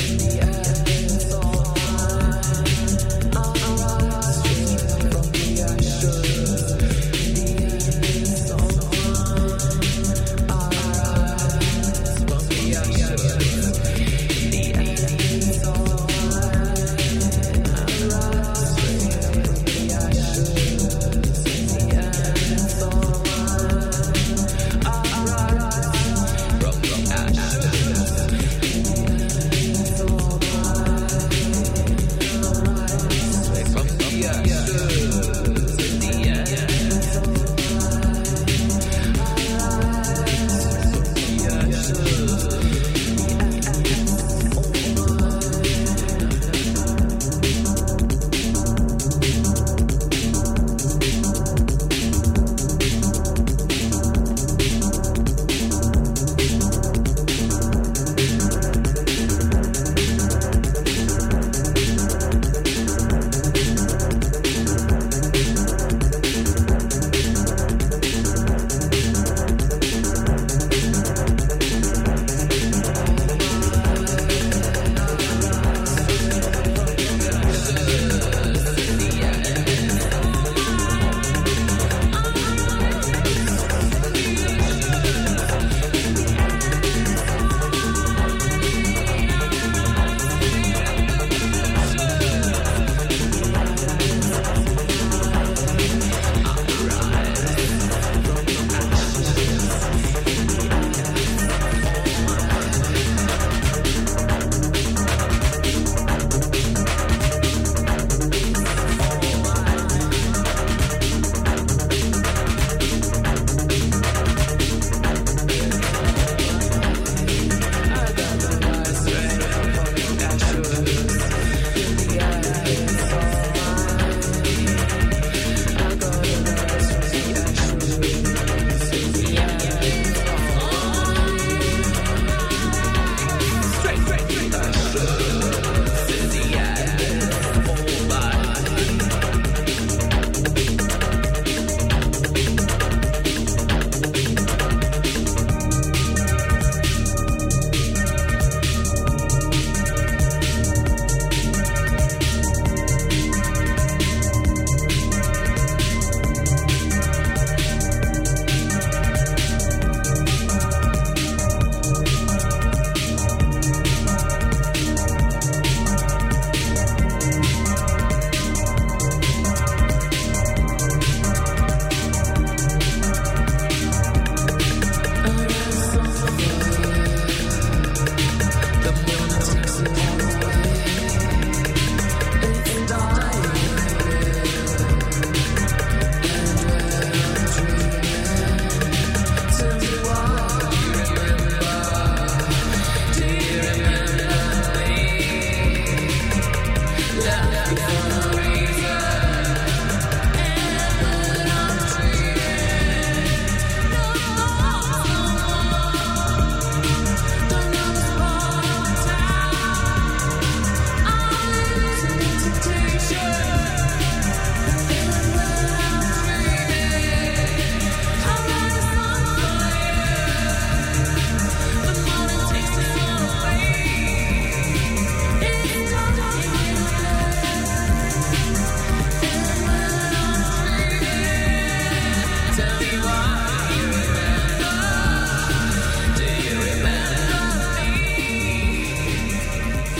From the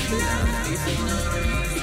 If you know reason,